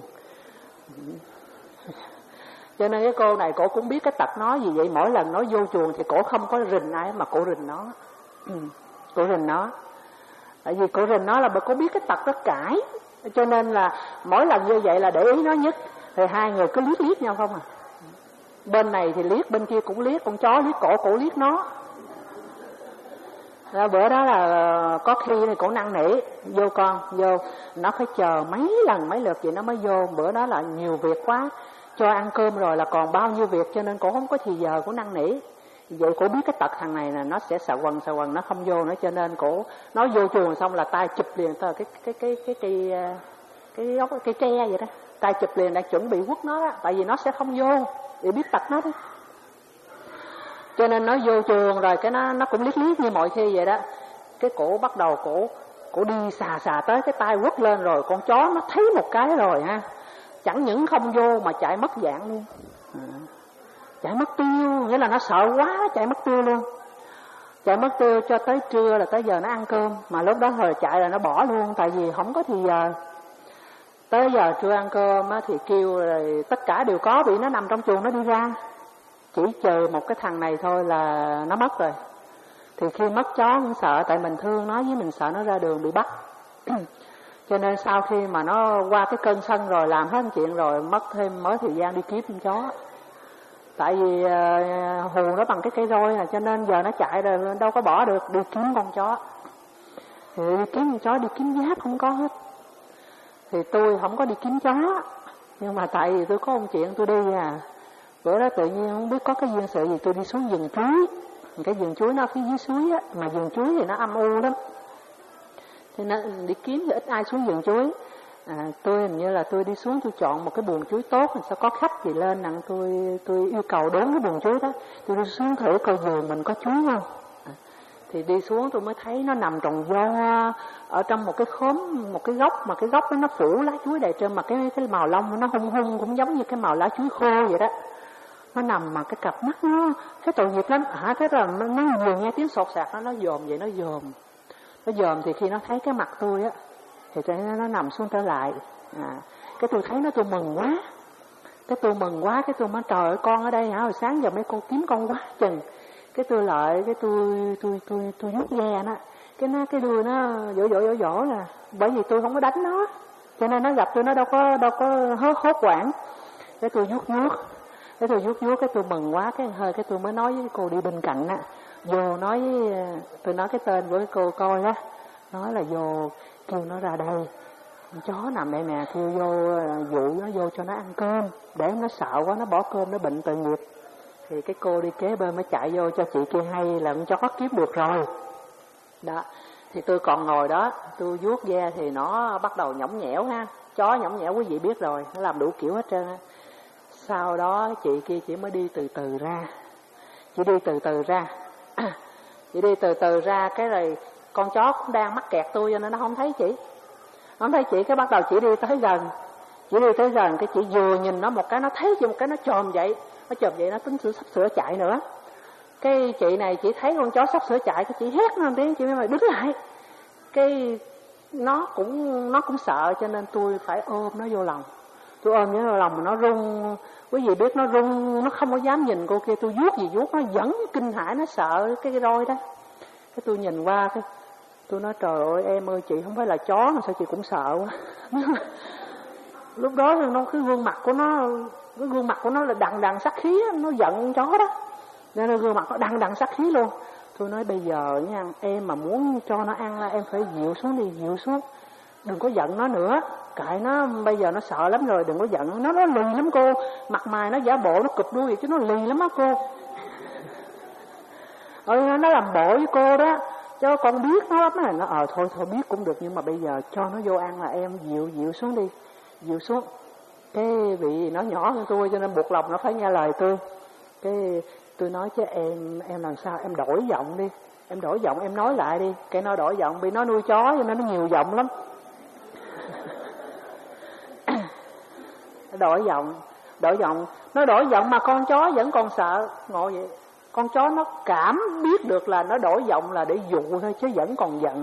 [SPEAKER 2] Cho nên cái cô này cổ cũng biết cái tật nó. Vì vậy mỗi lần nó vô chuồng thì cổ không có rình ai mà cổ rình nó. ừ, Cổ rình nó. Tại vì cổ rình nó là bởi cổ biết cái tật nó cãi. Cho nên là mỗi lần như vậy là để ý nó nhất. Thì hai người cứ liếc liếc nhau không à. Bên này thì liếc, bên kia cũng liếc. Con chó liếc cổ, cổ liếc nó. Rồi bữa đó là có khi này cổ năn nỉ. Vô con, vô. Nó phải chờ mấy lần mấy lượt vậy nó mới vô. Bữa đó là nhiều việc quá. Cho ăn cơm rồi là còn bao nhiêu việc. Cho nên cổ không có thì giờ cổ năn nỉ. Vậy cổ biết cái tật thằng này là nó sẽ sợ quần sợ quần nó không vô nữa. Cho nên cổ nó vô chuồng xong là tay chụp liền tờ cái cái cái cái cây cái gốc cây tre vậy đó. Tay chụp liền đang chuẩn bị quất nó đó. Tại vì nó sẽ không vô. Để biết tật nó đó. Cho nên nó vô chuồng rồi cái nó nó cũng liếc liếc như mọi khi vậy đó. Cái cổ bắt đầu cổ cổ đi xà xà tới cái tay quất lên rồi con chó nó thấy một cái rồi ha. Chẳng những không vô mà chạy mất dạng luôn. À, chạy mất tiêu, nghĩa là nó sợ quá nó chạy mất tiêu luôn. Chạy mất tiêu cho tới trưa là tới giờ nó ăn cơm. Mà lúc đó hồi chạy là nó bỏ luôn. Tại vì không có thì giờ. Tới giờ trưa ăn cơm á, thì kêu rồi tất cả đều có. Vì nó nằm trong chuồng nó đi ra. Chỉ chờ một cái thằng này thôi là nó mất rồi. Thì khi mất chó cũng sợ. Tại mình thương nó với mình sợ nó ra đường bị bắt. Cho nên sau khi mà nó qua cái cơn sân rồi làm hết chuyện rồi mất thêm mới thời gian đi kiếm con chó. Tại vì uh, hù nó bằng cái cây roi à, cho nên giờ nó chạy rồi đâu có bỏ được, đi kiếm con chó. Thì đi kiếm con chó, đi kiếm giáp không có hết. Thì tôi không có đi kiếm chó, nhưng mà tại vì tôi có một chuyện tôi đi à. Bữa đó tự nhiên không biết có cái duyên sự gì tôi đi xuống vườn chuối. Cái vườn chuối nó phía dưới suối á, mà vườn chuối thì nó âm u lắm. Thì nó đi kiếm thì ít ai xuống vườn chuối. À, tôi hình như là tôi đi xuống tôi chọn một cái buồng chuối tốt, sao có khách gì lên nặng tôi tôi yêu cầu đốn cái buồng chuối đó. Tôi đi xuống thử coi vườn mình có chuối không. À, thì đi xuống tôi mới thấy nó nằm trồng do ở trong một cái khóm, một cái gốc mà cái gốc đó nó phủ lá chuối đầy trên, mà cái cái màu lông nó hung hung cũng giống như cái màu lá chuối khô vậy đó. Nó nằm mà cái cặp mắt nó thấy tội nghiệp lắm. Hả, thế là nó, nó vừa nghe tiếng sột sạt nó nó dòm vậy, nó dòm. Nó dòm thì khi nó thấy cái mặt tôi á thì nó, nó nằm xuống trở lại. À, cái tôi thấy nó tôi mừng quá. Cái tôi mừng quá, cái tôi nói trời ơi con ở đây hả, hồi sáng giờ mấy cô kiếm con quá chừng. Cái tôi lại cái tôi tôi tôi tôi vuốt ve nó. Cái nó cái đuôi nó vỗ vỗ vỗ vỗ là bởi vì tôi không có đánh nó. Cho nên nó gặp tôi nó đâu có đâu có hốt hốt quảng. Cái tôi vuốt vuốt. Cái tôi vuốt vuốt cái tôi mừng quá, cái hơi cái tôi mới nói với cô đi bên cạnh á. Vô nói tôi nói cái tên của cái cô coi á. Nói là vô kêu nó ra đây. Chó nằm đây nè, kêu vô dụ nó vô cho nó ăn cơm. Để nó sợ quá nó bỏ cơm nó bệnh tội nghiệp. Thì cái cô đi kế bên mới chạy vô cho chị kia hay là con chó kiếm được rồi. Đó. Thì tôi còn ngồi đó, tôi vuốt ve thì nó bắt đầu nhõng nhẽo ha. Chó nhõng nhẽo quý vị biết rồi, nó làm đủ kiểu hết trơn á. Sau đó chị kia chỉ mới đi từ từ ra. Chị đi từ từ ra. Chị đi từ từ ra cái rồi con chó cũng đang mắc kẹt tôi cho nên nó không thấy chị. Nó không thấy chị cái bắt đầu chị đi tới gần. Chị đi tới gần cái chị vừa nhìn nó một cái nó thấy chị một cái nó chồm vậy. Nó chồm vậy nó tính sửa sắp sửa chạy nữa. Cái chị này chị thấy con chó sắp sửa chạy cái chị hét nó một tiếng, chị mới đứng lại. Cái nó cũng nó cũng sợ cho nên tôi phải ôm nó vô lòng. Tôi ôm nó vô lòng mà nó run. Quý vị biết nó run, nó không có dám nhìn cô kia. Tôi vuốt gì vuốt nó vẫn kinh hãi, nó sợ cái, cái roi đó. Cái tôi nhìn qua cái tôi nói trời ơi em ơi, chị không phải là chó mà sao chị cũng sợ quá. Lúc đó nó cái gương mặt của nó cái gương mặt của nó là đằng đằng sát khí, nó giận con chó đó. Nên gương mặt nó đằng đằng sát khí luôn. Tôi nói bây giờ nha, em mà muốn cho nó ăn là em phải dịu xuống đi, dịu xuống. đừng có giận nó nữa, kệ nó, bây giờ nó sợ lắm rồi, đừng có giận nó, nó lì lắm cô, mặt mày nó giả bộ, nó cụp đuôi vậy chứ nó lì lắm á cô. Ừ, nó làm bộ với cô đó, cho con biết nó lắm này, nó ờ thôi thôi biết cũng được, nhưng mà bây giờ cho nó vô ăn là em dịu dịu xuống đi, dịu xuống. Cái vì nó nhỏ hơn tôi cho nên buộc lòng nó phải nghe lời tôi. Cái tôi nói chứ em em làm sao em đổi giọng đi, em đổi giọng em nói lại đi. Cái nó đổi giọng, vì nó nuôi chó cho nên nó nhiều giọng lắm. Đổi giọng, đổi giọng, nó đổi giọng mà con chó vẫn còn sợ, ngộ vậy. Con chó nó cảm biết được là nó đổi giọng là để dụ thôi chứ vẫn còn giận.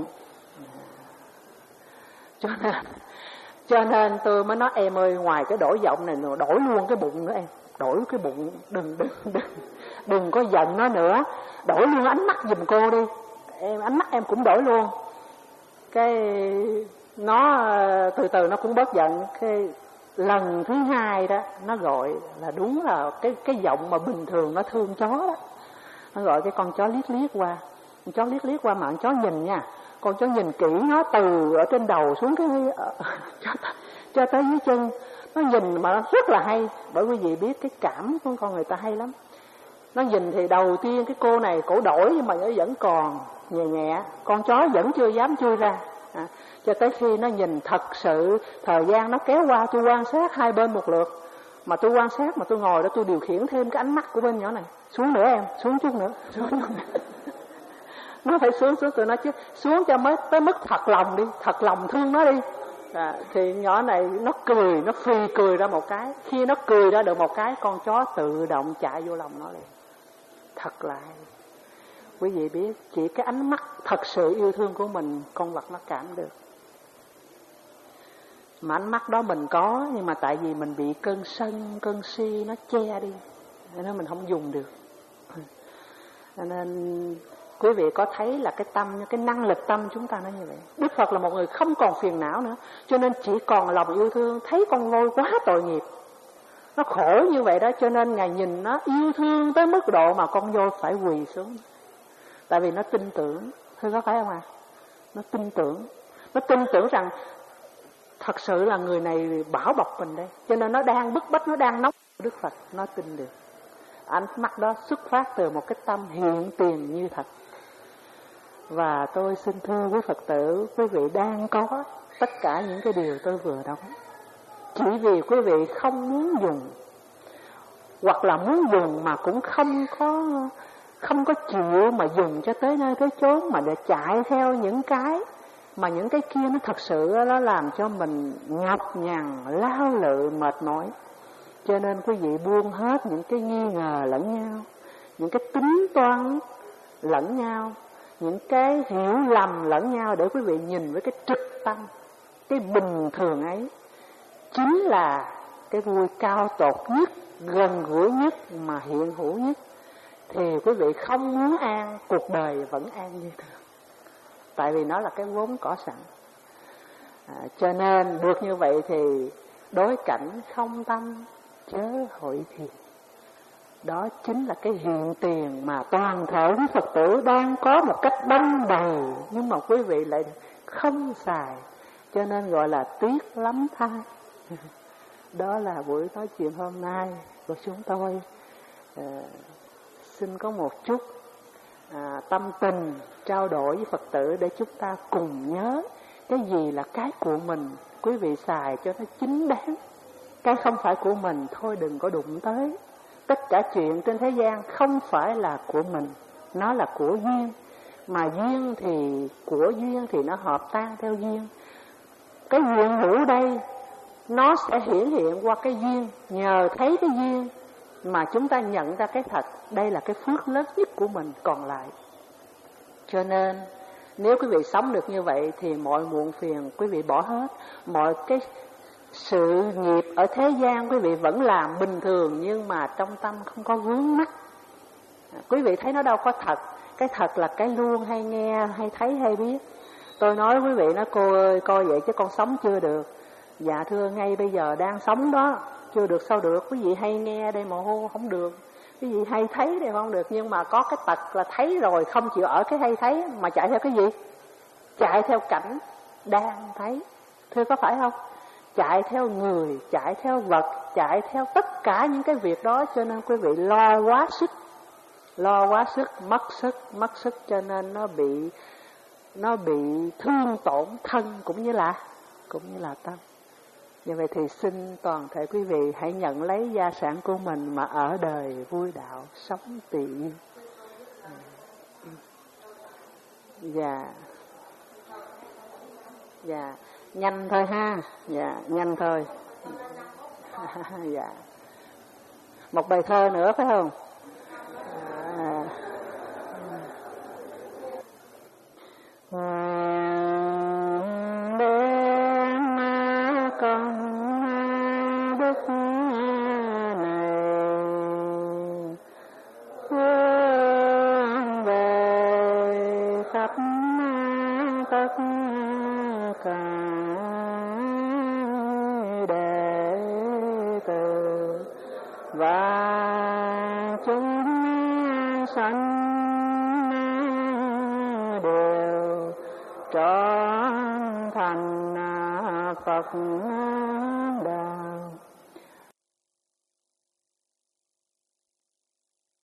[SPEAKER 2] Cho nên cho nên tôi mới nói em ơi, ngoài cái đổi giọng này đổi luôn cái bụng nữa em, đổi cái bụng, đừng đừng đừng đừng có giận nó nữa, đổi luôn ánh mắt giùm cô đi, em ánh mắt em cũng đổi luôn. Cái nó từ từ nó cũng bớt giận. Cái lần thứ hai đó nó gọi là đúng là cái cái giọng mà bình thường nó thương chó đó. Nó gọi cái con chó liếc liếc qua, con chó liếc liếc qua mà con chó nhìn nha, con chó nhìn kỹ nó từ ở trên đầu xuống cái cho, cho tới dưới chân, nó nhìn mà rất là hay. Bởi quý vị biết cái cảm của con người ta hay lắm. Nó nhìn thì đầu tiên cái cô này cổ đổi nhưng mà nó vẫn còn nhẹ nhẹ, con chó vẫn chưa dám chui ra. À, cho tới khi nó nhìn thật sự, thời gian nó kéo qua, tôi quan sát hai bên một lượt. Mà tôi quan sát mà tôi ngồi đó tôi điều khiển thêm cái ánh mắt của bên nhỏ này. Xuống nữa em, xuống chút nữa, xuống chút nữa. Nó phải xuống xuống, tôi nói chứ xuống cho mới tới mức thật lòng đi, thật lòng thương nó đi. À, thì nhỏ này nó cười, nó phì cười ra một cái. Khi nó cười ra được một cái, con chó tự động chạy vô lòng nó liền. Thật là quý vị biết, chỉ cái ánh mắt thật sự yêu thương của mình con vật nó cảm được. Mà ánh mắt đó mình có, nhưng mà tại vì mình bị cơn sân, cơn si nó che đi, nên mình không dùng được. Nên quý vị có thấy là cái tâm, cái năng lực tâm chúng ta nó như vậy. Đức Phật là một người không còn phiền não nữa, cho nên chỉ còn lòng yêu thương. Thấy con voi quá tội nghiệp, nó khổ như vậy đó, cho nên Ngài nhìn nó yêu thương tới mức độ mà con voi phải quỳ xuống. Tại vì nó tin tưởng, thưa có phải không à? Nó tin tưởng, nó tin tưởng rằng thật sự là người này bảo bọc mình đây, cho nên nó đang bức bách, nó đang nóng Đức Phật, nó tin được. Ánh mắt đó xuất phát từ một cái tâm hiện tiền như thật. Và tôi xin thưa quý Phật tử, quý vị đang có tất cả những cái điều tôi vừa nói, chỉ vì quý vị không muốn dùng, hoặc là muốn dùng mà cũng không có không có chịu mà dùng cho tới nơi tới chốn, mà để chạy theo những cái mà những cái kia nó thật sự nó làm cho mình nhọc nhằn, lao lự, mệt mỏi. Cho nên quý vị buông hết những cái nghi ngờ lẫn nhau, những cái tính toán lẫn nhau, những cái hiểu lầm lẫn nhau, để quý vị nhìn với cái trực tâm, cái bình thường ấy chính là cái vui cao tột nhất, gần gũi nhất mà hiện hữu nhất. Thì quý vị không muốn an, cuộc đời vẫn an như thường, tại vì nó là cái vốn có sẵn. À, cho nên được như vậy thì đối cảnh không tâm chớ hội thiền. Đó chính là cái hiện tiền mà toàn thể quý Phật tử đang có một cách đong đầy, nhưng mà quý vị lại không xài, cho nên gọi là tiếc lắm thay. Đó là buổi nói chuyện hôm nay của chúng tôi. À, xin có một chút à, tâm tình trao đổi với Phật tử để chúng ta cùng nhớ cái gì là cái của mình, quý vị xài cho nó chính đáng. Cái không phải của mình thôi đừng có đụng tới. Tất cả chuyện trên thế gian không phải là của mình, nó là của duyên. Mà duyên thì của duyên thì nó hợp tan theo duyên. Cái hiện hữu đây nó sẽ hiển hiện qua cái duyên. Nhờ thấy cái duyên mà chúng ta nhận ra cái thật. Đây là cái phước lớn nhất của mình còn lại. Cho nên nếu quý vị sống được như vậy thì mọi muộn phiền quý vị bỏ hết. Mọi cái sự nghiệp ở thế gian quý vị vẫn làm bình thường, nhưng mà trong tâm không có vướng mắc. Quý vị thấy nó đâu có thật. Cái thật là cái luôn hay nghe, hay thấy, hay biết. Tôi nói quý vị, nói cô ơi coi vậy chứ con sống chưa được. Dạ thưa, ngay bây giờ đang sống đó. Chưa được sao được. Quý vị hay nghe đây mà hô không được. Quý vị hay thấy đây không được. Nhưng mà có cái tật là thấy rồi không chịu ở cái hay thấy, mà chạy theo cái gì? Chạy theo cảnh đang thấy. Thưa có phải không? Chạy theo người, chạy theo vật, chạy theo tất cả những cái việc đó, cho nên quý vị lo quá sức, lo quá sức, mất sức, mất sức, cho nên nó bị nó bị thương tổn thân cũng như là cũng như là tâm. Như vậy thì xin toàn thể quý vị hãy nhận lấy gia sản của mình mà ở đời vui đạo, sống tùy yên. Dạ, dạ, nhanh thôi ha, dạ, nhanh thôi. Dạ, một bài thơ nữa phải không? À. Đem con đức này hướng về khắp tất cả đệ tử và chúng sanh đều trở thành Phật đạo.